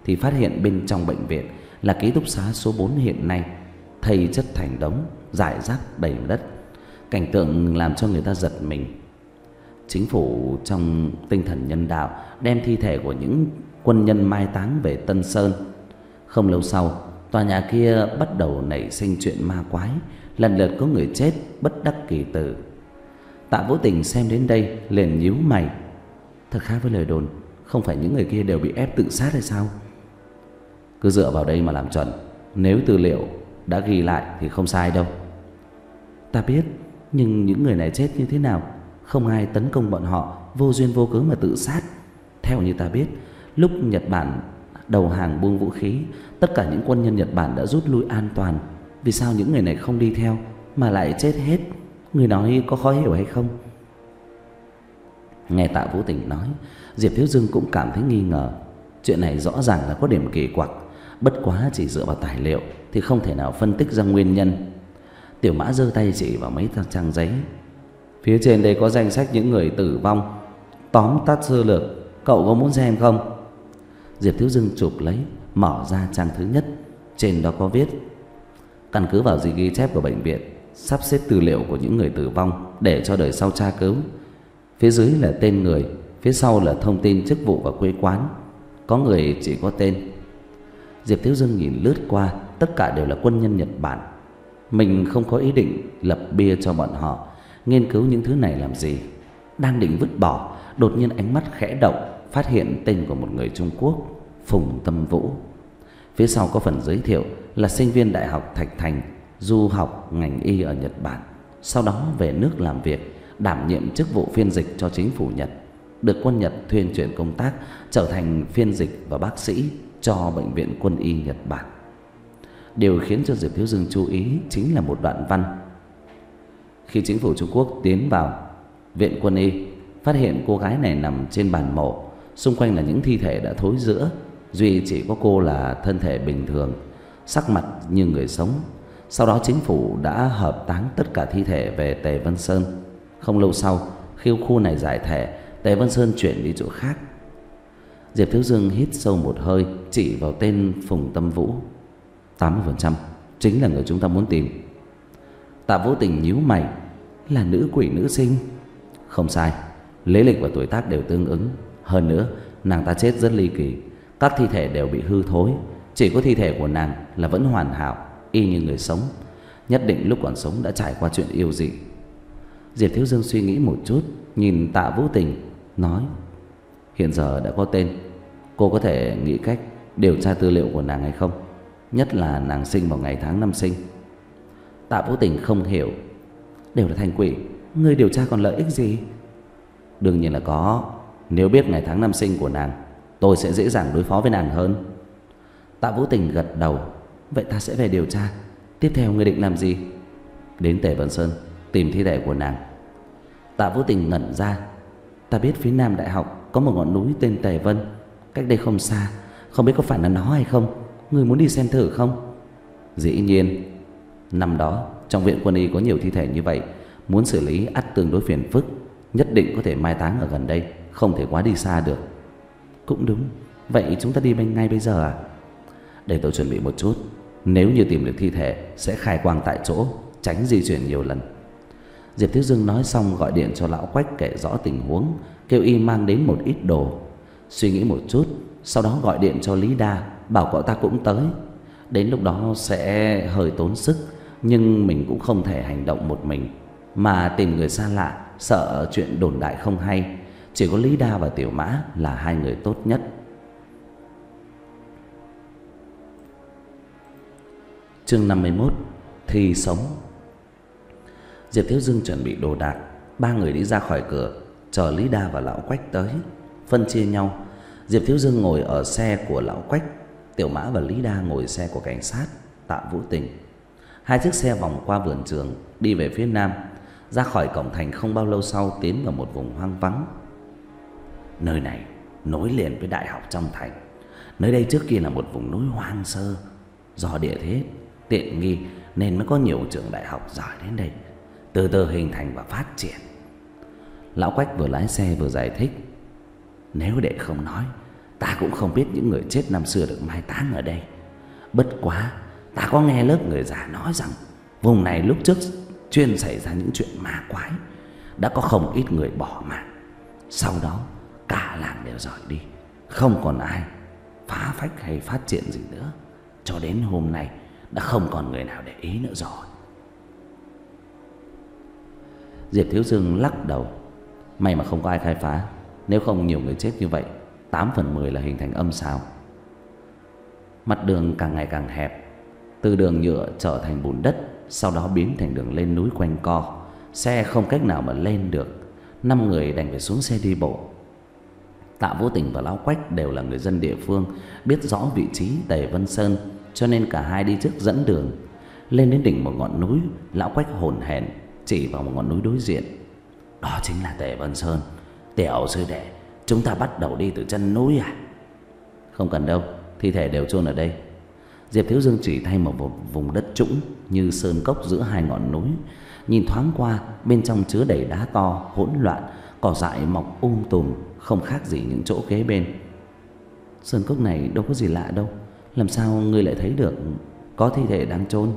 thì phát hiện bên trong bệnh viện là ký túc xá số bốn hiện nay thây chất thành đống, rải rác đầy đất, cảnh tượng làm cho người ta giật mình. Chính phủ trong tinh thần nhân đạo đem thi thể của những quân nhân mai táng về Tân Sơn. Không lâu sau, tòa nhà kia bắt đầu nảy sinh chuyện ma quái, lần lượt có người chết bất đắc kỳ tử. Tạ Vũ Tình xem đến đây liền nhíu mày. Thật khác với lời đồn, không phải những người kia đều bị ép tự sát hay sao? Cứ dựa vào đây mà làm chuẩn, nếu tư liệu đã ghi lại thì không sai đâu. Ta biết, nhưng những người này chết như thế nào? Không ai tấn công bọn họ vô duyên vô cớ mà tự sát. Theo như ta biết, lúc Nhật Bản đầu hàng buông vũ khí, tất cả những quân nhân Nhật Bản đã rút lui an toàn. Vì sao những người này không đi theo mà lại chết hết? Người nói có khó hiểu hay không? Nghe Tạ Vũ Tình nói, Diệp Thiếu Dương cũng cảm thấy nghi ngờ. Chuyện này rõ ràng là có điểm kỳ quặc, bất quá chỉ dựa vào tài liệu thì không thể nào phân tích ra nguyên nhân. Tiểu Mã giơ tay chỉ vào mấy trang giấy. Phía trên đây có danh sách những người tử vong, tóm tắt sơ lược, cậu có muốn xem không? Diệp Thiếu Dương chụp lấy, mở ra trang thứ nhất. Trên đó có viết: căn cứ vào ghi chép của bệnh viện, sắp xếp tư liệu của những người tử vong để cho đời sau tra cứu. Phía dưới là tên người, phía sau là thông tin chức vụ và quê quán. Có người chỉ có tên. Diệp Thiếu Dương nhìn lướt qua, tất cả đều là quân nhân Nhật Bản. Mình không có ý định lập bia cho bọn họ, nghiên cứu những thứ này làm gì. Đang định vứt bỏ, đột nhiên ánh mắt khẽ động, phát hiện tên của một người Trung Quốc, Phùng Tâm Vũ. Phía sau có phần giới thiệu là sinh viên Đại học Thạch Thành, du học ngành y ở Nhật Bản, sau đó về nước làm việc, đảm nhiệm chức vụ phiên dịch cho chính phủ Nhật, được quân Nhật thuyên chuyển công tác, trở thành phiên dịch và bác sĩ cho bệnh viện quân y Nhật Bản. Điều khiến cho Diệp Thiếu Dương chú ý chính là một đoạn văn. Khi chính phủ Trung Quốc tiến vào viện quân y, phát hiện cô gái này nằm trên bàn mổ, xung quanh là những thi thể đã thối rữa, duy chỉ có cô là thân thể bình thường, sắc mặt như người sống. Sau đó chính phủ đã hợp táng tất cả thi thể về Tề Vân Sơn. Không lâu sau, khi khu này giải thể, Tề Vân Sơn chuyển đi chỗ khác. Diệp Thiếu Dương hít sâu một hơi, chỉ vào tên Phùng Tâm Vũ. tám mươi phần trăm chính là người chúng ta muốn tìm. Tạ Vũ Tình nhíu mày. Là nữ quỷ nữ sinh? Không sai, lý lịch và tuổi tác đều tương ứng. Hơn nữa, nàng ta chết rất ly kỳ, các thi thể đều bị hư thối, chỉ có thi thể của nàng là vẫn hoàn hảo, y như người sống. Nhất định lúc còn sống đã trải qua chuyện yêu dị. Diệp Thiếu Dương suy nghĩ một chút, nhìn Tạ Vũ Tình, nói: hiện giờ đã có tên, cô có thể nghĩ cách điều tra tư liệu của nàng hay không? Nhất là nàng sinh vào ngày tháng năm sinh. Tạ Vũ Tình không hiểu. Đều là thành quỷ, ngươi điều tra còn lợi ích gì? Đương nhiên là có. Nếu biết ngày tháng năm sinh của nàng, tôi sẽ dễ dàng đối phó với nàng hơn. Tạ Vũ Tình gật đầu. Vậy ta sẽ về điều tra. Tiếp theo ngươi định làm gì? Đến Tề Vân Sơn tìm thi thể của nàng. Tạ Vũ Tình ngẩn ra. Ta biết phía Nam Đại học có một ngọn núi tên Tề Vân, cách đây không xa, không biết có phải là nó hay không. Ngươi muốn đi xem thử không? Dĩ nhiên. Năm đó trong viện quân y có nhiều thi thể như vậy, muốn xử lý ắt tương đối phiền phức. Nhất định có thể mai táng ở gần đây, không thể quá đi xa được. Cũng đúng. Vậy chúng ta đi bên ngay bây giờ à? Để tôi chuẩn bị một chút. Nếu như tìm được thi thể sẽ khai quang tại chỗ, tránh di chuyển nhiều lần. Diệp Thiếu Dương nói xong gọi điện cho lão Quách kể rõ tình huống, kêu y mang đến một ít đồ. Suy nghĩ một chút, sau đó gọi điện cho Lý Đa, bảo cậu ta cũng tới. Đến lúc đó sẽ hơi tốn sức, nhưng mình cũng không thể hành động một mình, mà tìm người xa lạ sợ chuyện đồn đại không hay. Chỉ có Lý Đa và Tiểu Mã là hai người tốt nhất. Chương năm mươi mốt. Thi sống. Diệp Thiếu Dương chuẩn bị đồ đạc, ba người đi ra khỏi cửa, chờ Lý Đa và lão Quách tới, phân chia nhau. Diệp Thiếu Dương ngồi ở xe của lão Quách, Tiểu Mã và Lý Đa ngồi xe của cảnh sát Tạ Vũ Tình. Hai chiếc xe vòng qua vườn trường, đi về phía nam. Ra khỏi cổng thành không bao lâu sau, tiến vào một vùng hoang vắng. Nơi này nối liền với đại học trong thành. Nơi đây trước kia là một vùng núi hoang sơ, do địa thế tiện nghi nên mới có nhiều trường đại học giỏi đến đây, từ từ hình thành và phát triển. Lão Quách vừa lái xe vừa giải thích. Nếu để không nói Ta cũng không biết những người chết năm xưa được mai táng ở đây. Bất quá ta có nghe lớp người già nói rằng vùng này lúc trước chuyên xảy ra những chuyện ma quái, đã có không ít người bỏ mạng. Sau đó cả làng đều rời đi, không còn ai phá phách hay phát triển gì nữa. Cho đến hôm nay đã không còn người nào để ý nữa rồi. Diệp Thiếu Dương lắc đầu. May mà không có ai khai phá, nếu không nhiều người chết như vậy, tám phần mười là hình thành âm sao. Mặt đường càng ngày càng hẹp, từ đường nhựa trở thành bùn đất, sau đó biến thành đường lên núi quanh co. Xe không cách nào mà lên được, năm người đành phải xuống xe đi bộ. Tạ Vũ Tình và Lão Quách đều là người dân địa phương, biết rõ vị trí Tề Vân Sơn, cho nên cả hai đi trước dẫn đường. Lên đến đỉnh một ngọn núi, Lão Quách hồn hển chỉ vào một ngọn núi đối diện. Đó chính là Tề Vân Sơn. Tiểu sư đệ, chúng ta bắt đầu đi từ chân núi à? Không cần đâu, thi thể đều chôn ở đây. Diệp Thiếu Dương chỉ thay một vùng đất trũng như sơn cốc giữa hai ngọn núi. Nhìn thoáng qua, bên trong chứa đầy đá to hỗn loạn, cỏ dại mọc um tùm, không khác gì những chỗ kế bên. Sơn cốc này đâu có gì lạ đâu, làm sao ngươi lại thấy được có thi thể đang chôn?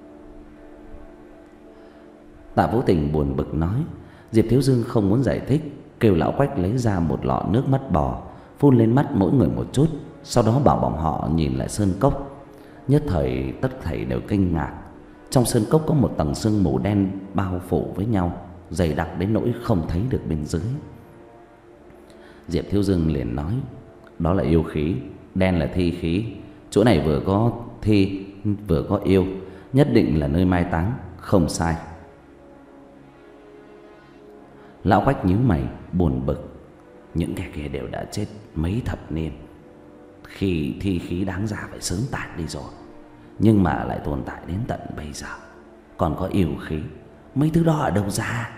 Tạ Vũ Tình buồn bực nói. Diệp Thiếu Dương không muốn giải thích, kêu Lão Quách lấy ra một lọ nước mắt bò, phun lên mắt mỗi người một chút, sau đó bảo bọn họ nhìn lại sơn cốc. Nhất thời tất thảy đều kinh ngạc. Trong sơn cốc có một tầng sương mù đen bao phủ với nhau, dày đặc đến nỗi không thấy được bên dưới. Diệp Thiếu Dương liền nói, đó là yêu khí, đen là thi khí. Chỗ này vừa có thi vừa có yêu, nhất định là nơi mai táng, không sai. Lão Quách nhíu mày buồn bực. Những kẻ kia đều đã chết mấy thập niên, khi thi khí đáng ra phải sớm tản đi rồi, nhưng mà lại tồn tại đến tận bây giờ. Còn có yêu khí, mấy thứ đó ở đâu ra?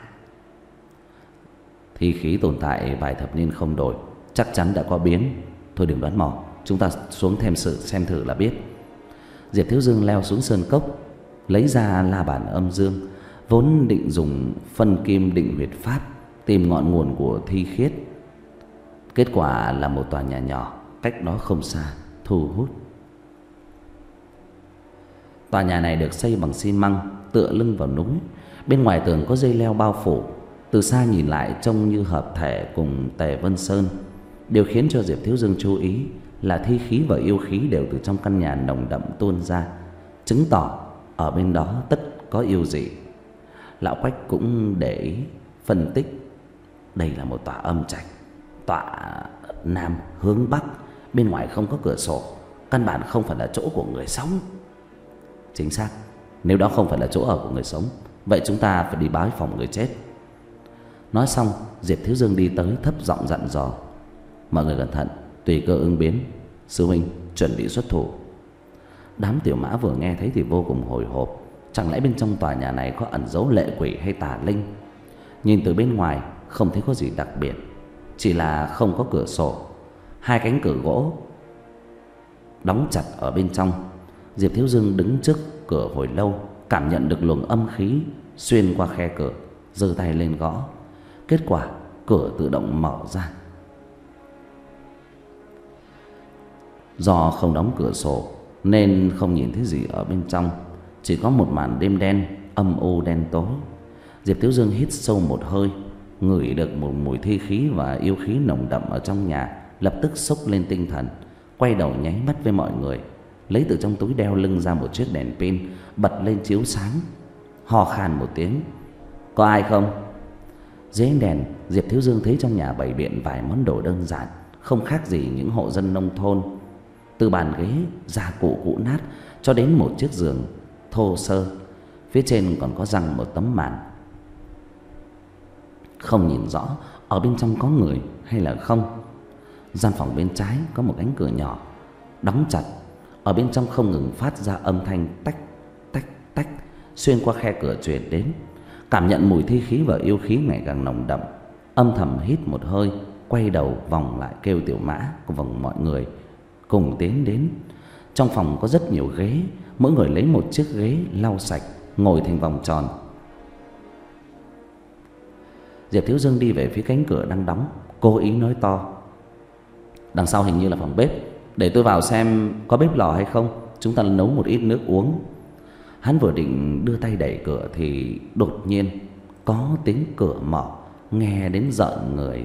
Thi khí tồn tại vài thập niên không đổi, chắc chắn đã có biến. Thôi đừng đoán mò, chúng ta xuống thêm sự xem thử là biết. Diệp Thiếu Dương leo xuống sơn cốc, lấy ra la bàn âm dương, vốn định dùng phân kim định huyệt pháp tìm ngọn nguồn của thi khiết. Kết quả là một tòa nhà nhỏ cách đó không xa thu hút. Tòa nhà này được xây bằng xi măng, tựa lưng vào núi. Bên ngoài tường có dây leo bao phủ, từ xa nhìn lại trông như hợp thể cùng Tề Vân Sơn. Điều khiến cho Diệp Thiếu Dương chú ý là thi khí và yêu khí đều từ trong căn nhà nồng đậm tuôn ra, chứng tỏ ở bên đó tất có yêu dị. Lão Quách cũng để ý phân tích, đây là một tòa âm trạch, tọa nam hướng bắc, bên ngoài không có cửa sổ, căn bản không phải là chỗ của người sống. Chính xác, nếu đó không phải là chỗ ở của người sống, vậy chúng ta phải đi bái phòng người chết. Nói xong, Diệp Thiếu Dương đi tới thấp giọng dặn dò, mọi người cẩn thận, tùy cơ ứng biến. Sư huynh chuẩn bị xuất thủ. Đám tiểu mã vừa nghe thấy thì vô cùng hồi hộp. Chẳng lẽ bên trong tòa nhà này có ẩn giấu lệ quỷ hay tà linh? Nhìn từ bên ngoài không thấy có gì đặc biệt, chỉ là không có cửa sổ, hai cánh cửa gỗ đóng chặt ở bên trong. Diệp Thiếu Dương đứng trước cửa hồi lâu, cảm nhận được luồng âm khí xuyên qua khe cửa, giơ tay lên gõ. Kết quả cửa tự động mở ra. Do không đóng cửa sổ nên không nhìn thấy gì ở bên trong, chỉ có một màn đêm đen âm u đen tối. Diệp Thiếu Dương hít sâu một hơi, ngửi được một mùi thi khí và yêu khí nồng đậm ở trong nhà, lập tức xốc lên tinh thần, quay đầu nháy mắt với mọi người, lấy từ trong túi đeo lưng ra một chiếc đèn pin, bật lên chiếu sáng, hò khan một tiếng, có ai không? Dưới ánh đèn, Diệp Thiếu Dương thấy trong nhà bày biện vài món đồ đơn giản, không khác gì những hộ dân nông thôn. Từ bàn ghế, gia cụ cũ nát cho đến một chiếc giường thô sơ, phía trên còn có răng một tấm màn. Không nhìn rõ ở bên trong có người hay là không. Gian phòng bên trái có một cánh cửa nhỏ đóng chặt, ở bên trong không ngừng phát ra âm thanh tách tách tách xuyên qua khe cửa truyền đến. Cảm nhận mùi thi khí và yêu khí ngày càng nồng đậm, âm thầm hít một hơi, quay đầu vòng lại kêu tiểu mã của vòng mọi người cùng tiến đến. Trong phòng có rất nhiều ghế, mỗi người lấy một chiếc ghế lau sạch, ngồi thành vòng tròn. Diệp Thiếu Dương đi về phía cánh cửa đang đóng, cố ý nói to, Đằng sau hình như là phòng bếp, để tôi vào xem có bếp lò hay không, chúng ta nấu một ít nước uống. Hắn vừa định đưa tay đẩy cửa thì đột nhiên có tiếng cửa mở, nghe đến rợn người.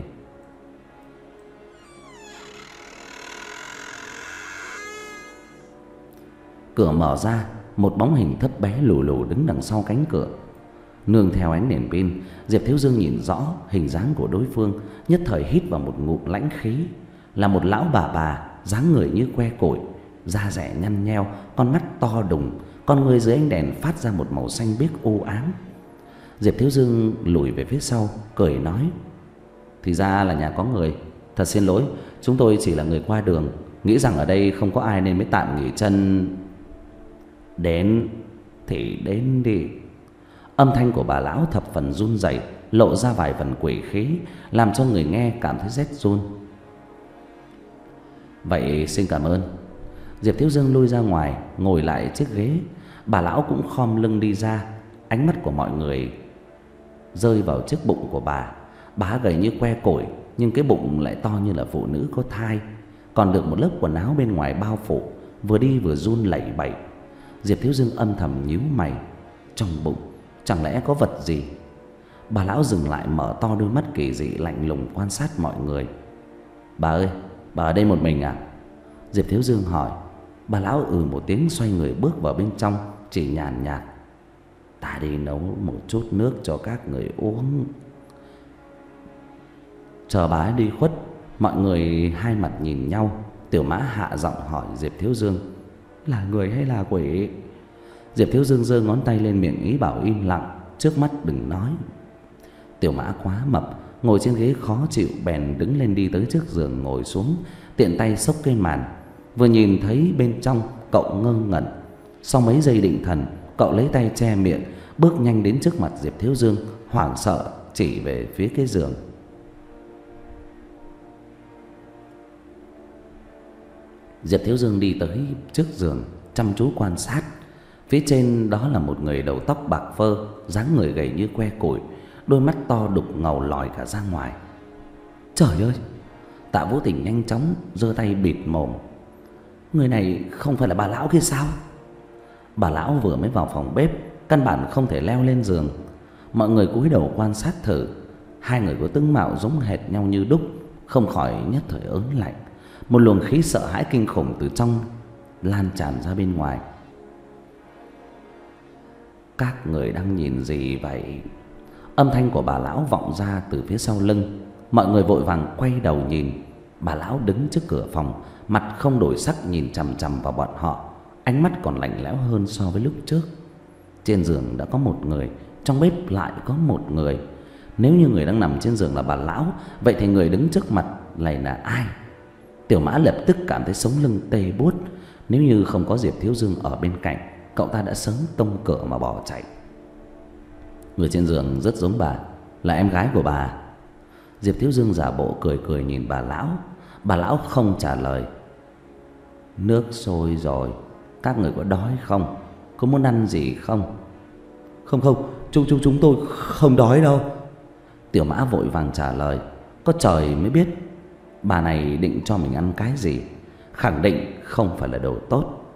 Cửa mở ra, một bóng hình thấp bé lù lù đứng đằng sau cánh cửa. Nương theo ánh đèn pin, Diệp Thiếu Dương nhìn rõ hình dáng của đối phương, nhất thời hít vào một ngụm lãnh khí. Là một lão bà bà, dáng người như que củi, da dẻ nhăn nheo, con mắt to đùng, con người dưới ánh đèn phát ra một màu xanh biếc u ám. Diệp Thiếu Dương lùi về phía sau, cười nói: "Thì ra là nhà có người. Thật xin lỗi, chúng tôi chỉ là người qua đường, nghĩ rằng ở đây không có ai nên mới tạm nghỉ chân." "Đến thì đến đi." Âm thanh của bà lão thập phần run rẩy, lộ ra vài phần quỷ khí, làm cho người nghe cảm thấy rét run. "Vậy xin cảm ơn." Diệp Thiếu Dương lui ra ngoài, ngồi lại chiếc ghế. Bà lão cũng khom lưng đi ra. Ánh mắt của mọi người rơi vào chiếc bụng của bà. Bà gầy như que củi, nhưng cái bụng lại to như là phụ nữ có thai, còn được một lớp quần áo bên ngoài bao phủ, vừa đi vừa run lẩy bẩy. Diệp Thiếu Dương âm thầm nhíu mày, trong bụng chẳng lẽ có vật gì? Bà lão dừng lại, mở to đôi mắt kỳ dị lạnh lùng quan sát mọi người. "Bà ơi, bà ở đây một mình à?" Diệp Thiếu Dương hỏi. Bà lão ừ một tiếng, xoay người bước vào bên trong, chỉ nhàn nhạt: "Ta đi nấu một chút nước cho các người uống." Chờ bà ấy đi khuất, mọi người hai mặt nhìn nhau. Tiểu Mã hạ giọng hỏi Diệp Thiếu Dương: "Là người hay là quỷ?" Diệp Thiếu Dương giơ ngón tay lên miệng ý bảo im lặng, trước mắt đừng nói. Tiểu Mã quá mập, ngồi trên ghế khó chịu, bèn đứng lên đi tới trước giường ngồi xuống, tiện tay xốc cây màn. Vừa nhìn thấy bên trong, cậu ngơ ngẩn. Sau mấy giây định thần, cậu lấy tay che miệng, bước nhanh đến trước mặt Diệp Thiếu Dương, hoảng sợ chỉ về phía cái giường. Diệp Thiếu Dương đi tới trước giường, chăm chú quan sát. Phía trên đó là một người đầu tóc bạc phơ, dáng người gầy như que củi, đôi mắt to đục ngầu lòi cả ra ngoài. Trời ơi! Tạ Vũ Tình nhanh chóng giơ tay bịt mồm. Người này không phải là bà lão kia sao? Bà lão vừa mới vào phòng bếp, căn bản không thể leo lên giường. Mọi người cúi đầu quan sát thử, hai người có tướng mạo giống hệt nhau như đúc, không khỏi nhất thời ớn lạnh. Một luồng khí sợ hãi kinh khủng từ trong lan tràn ra bên ngoài. "Các người đang nhìn gì vậy?" Âm thanh của bà lão vọng ra từ phía sau lưng. Mọi người vội vàng quay đầu nhìn. Bà lão đứng trước cửa phòng, mặt không đổi sắc nhìn chằm chằm vào bọn họ, ánh mắt còn lạnh lẽo hơn so với lúc trước. Trên giường đã có một người, trong bếp lại có một người. Nếu như người đang nằm trên giường là bà lão, vậy thì người đứng trước mặt này là ai? Tiểu Mã lập tức cảm thấy sống lưng tê buốt. Nếu như không có Diệp Thiếu Dương ở bên cạnh, cậu ta đã sớm tông cửa mà bỏ chạy. Người trên giường rất giống bà, là em gái của bà. Diệp Thiếu Dương giả bộ cười cười nhìn bà lão. Bà lão không trả lời. "Nước sôi rồi, các người có đói không? Có muốn ăn gì không?" "Không không, chúng chúng chúng tôi không đói đâu." Tiểu Mã vội vàng trả lời. Có trời mới biết bà này định cho mình ăn cái gì, khẳng định không phải là đồ tốt.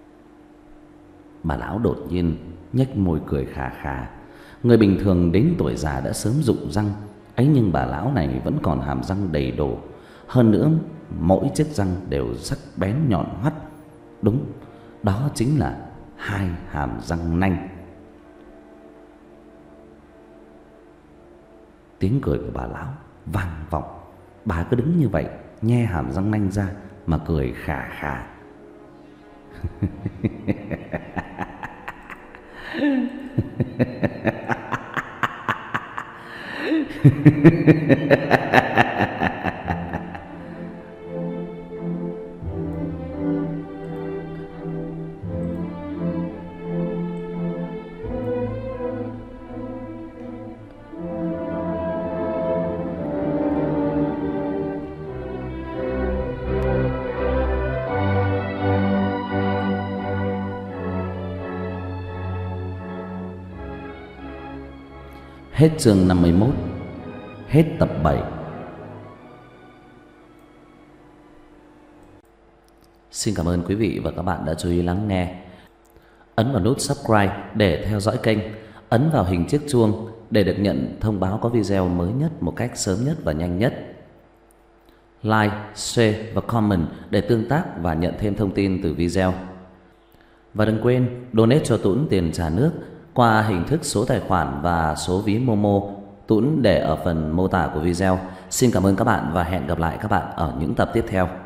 Bà lão đột nhiên nhếch môi cười khà khà. Người bình thường đến tuổi già đã sớm rụng răng ấy, nhưng bà lão này vẫn còn hàm răng đầy đủ. Hơn nữa mỗi chiếc răng đều sắc bén nhọn hoắt. Đúng, đó chính là hai hàm răng nanh. Tiếng cười của bà lão vang vọng. Bà cứ đứng như vậy, nhe hàm răng nanh ra mà cười khà khà. Hết chương năm mươi mốt. Hết tập bảy. Xin cảm ơn quý vị và các bạn đã chú ý lắng nghe. Ấn vào nút subscribe để theo dõi kênh. Ấn vào hình chiếc chuông để được nhận thông báo có video mới nhất một cách sớm nhất và nhanh nhất. Like, share và comment để tương tác và nhận thêm thông tin từ video. Và đừng quên donate cho Tuấn tiền trả nước qua hình thức số tài khoản và số ví Momo Tuấn để ở phần mô tả của video. Xin cảm ơn các bạn và hẹn gặp lại các bạn ở những tập tiếp theo.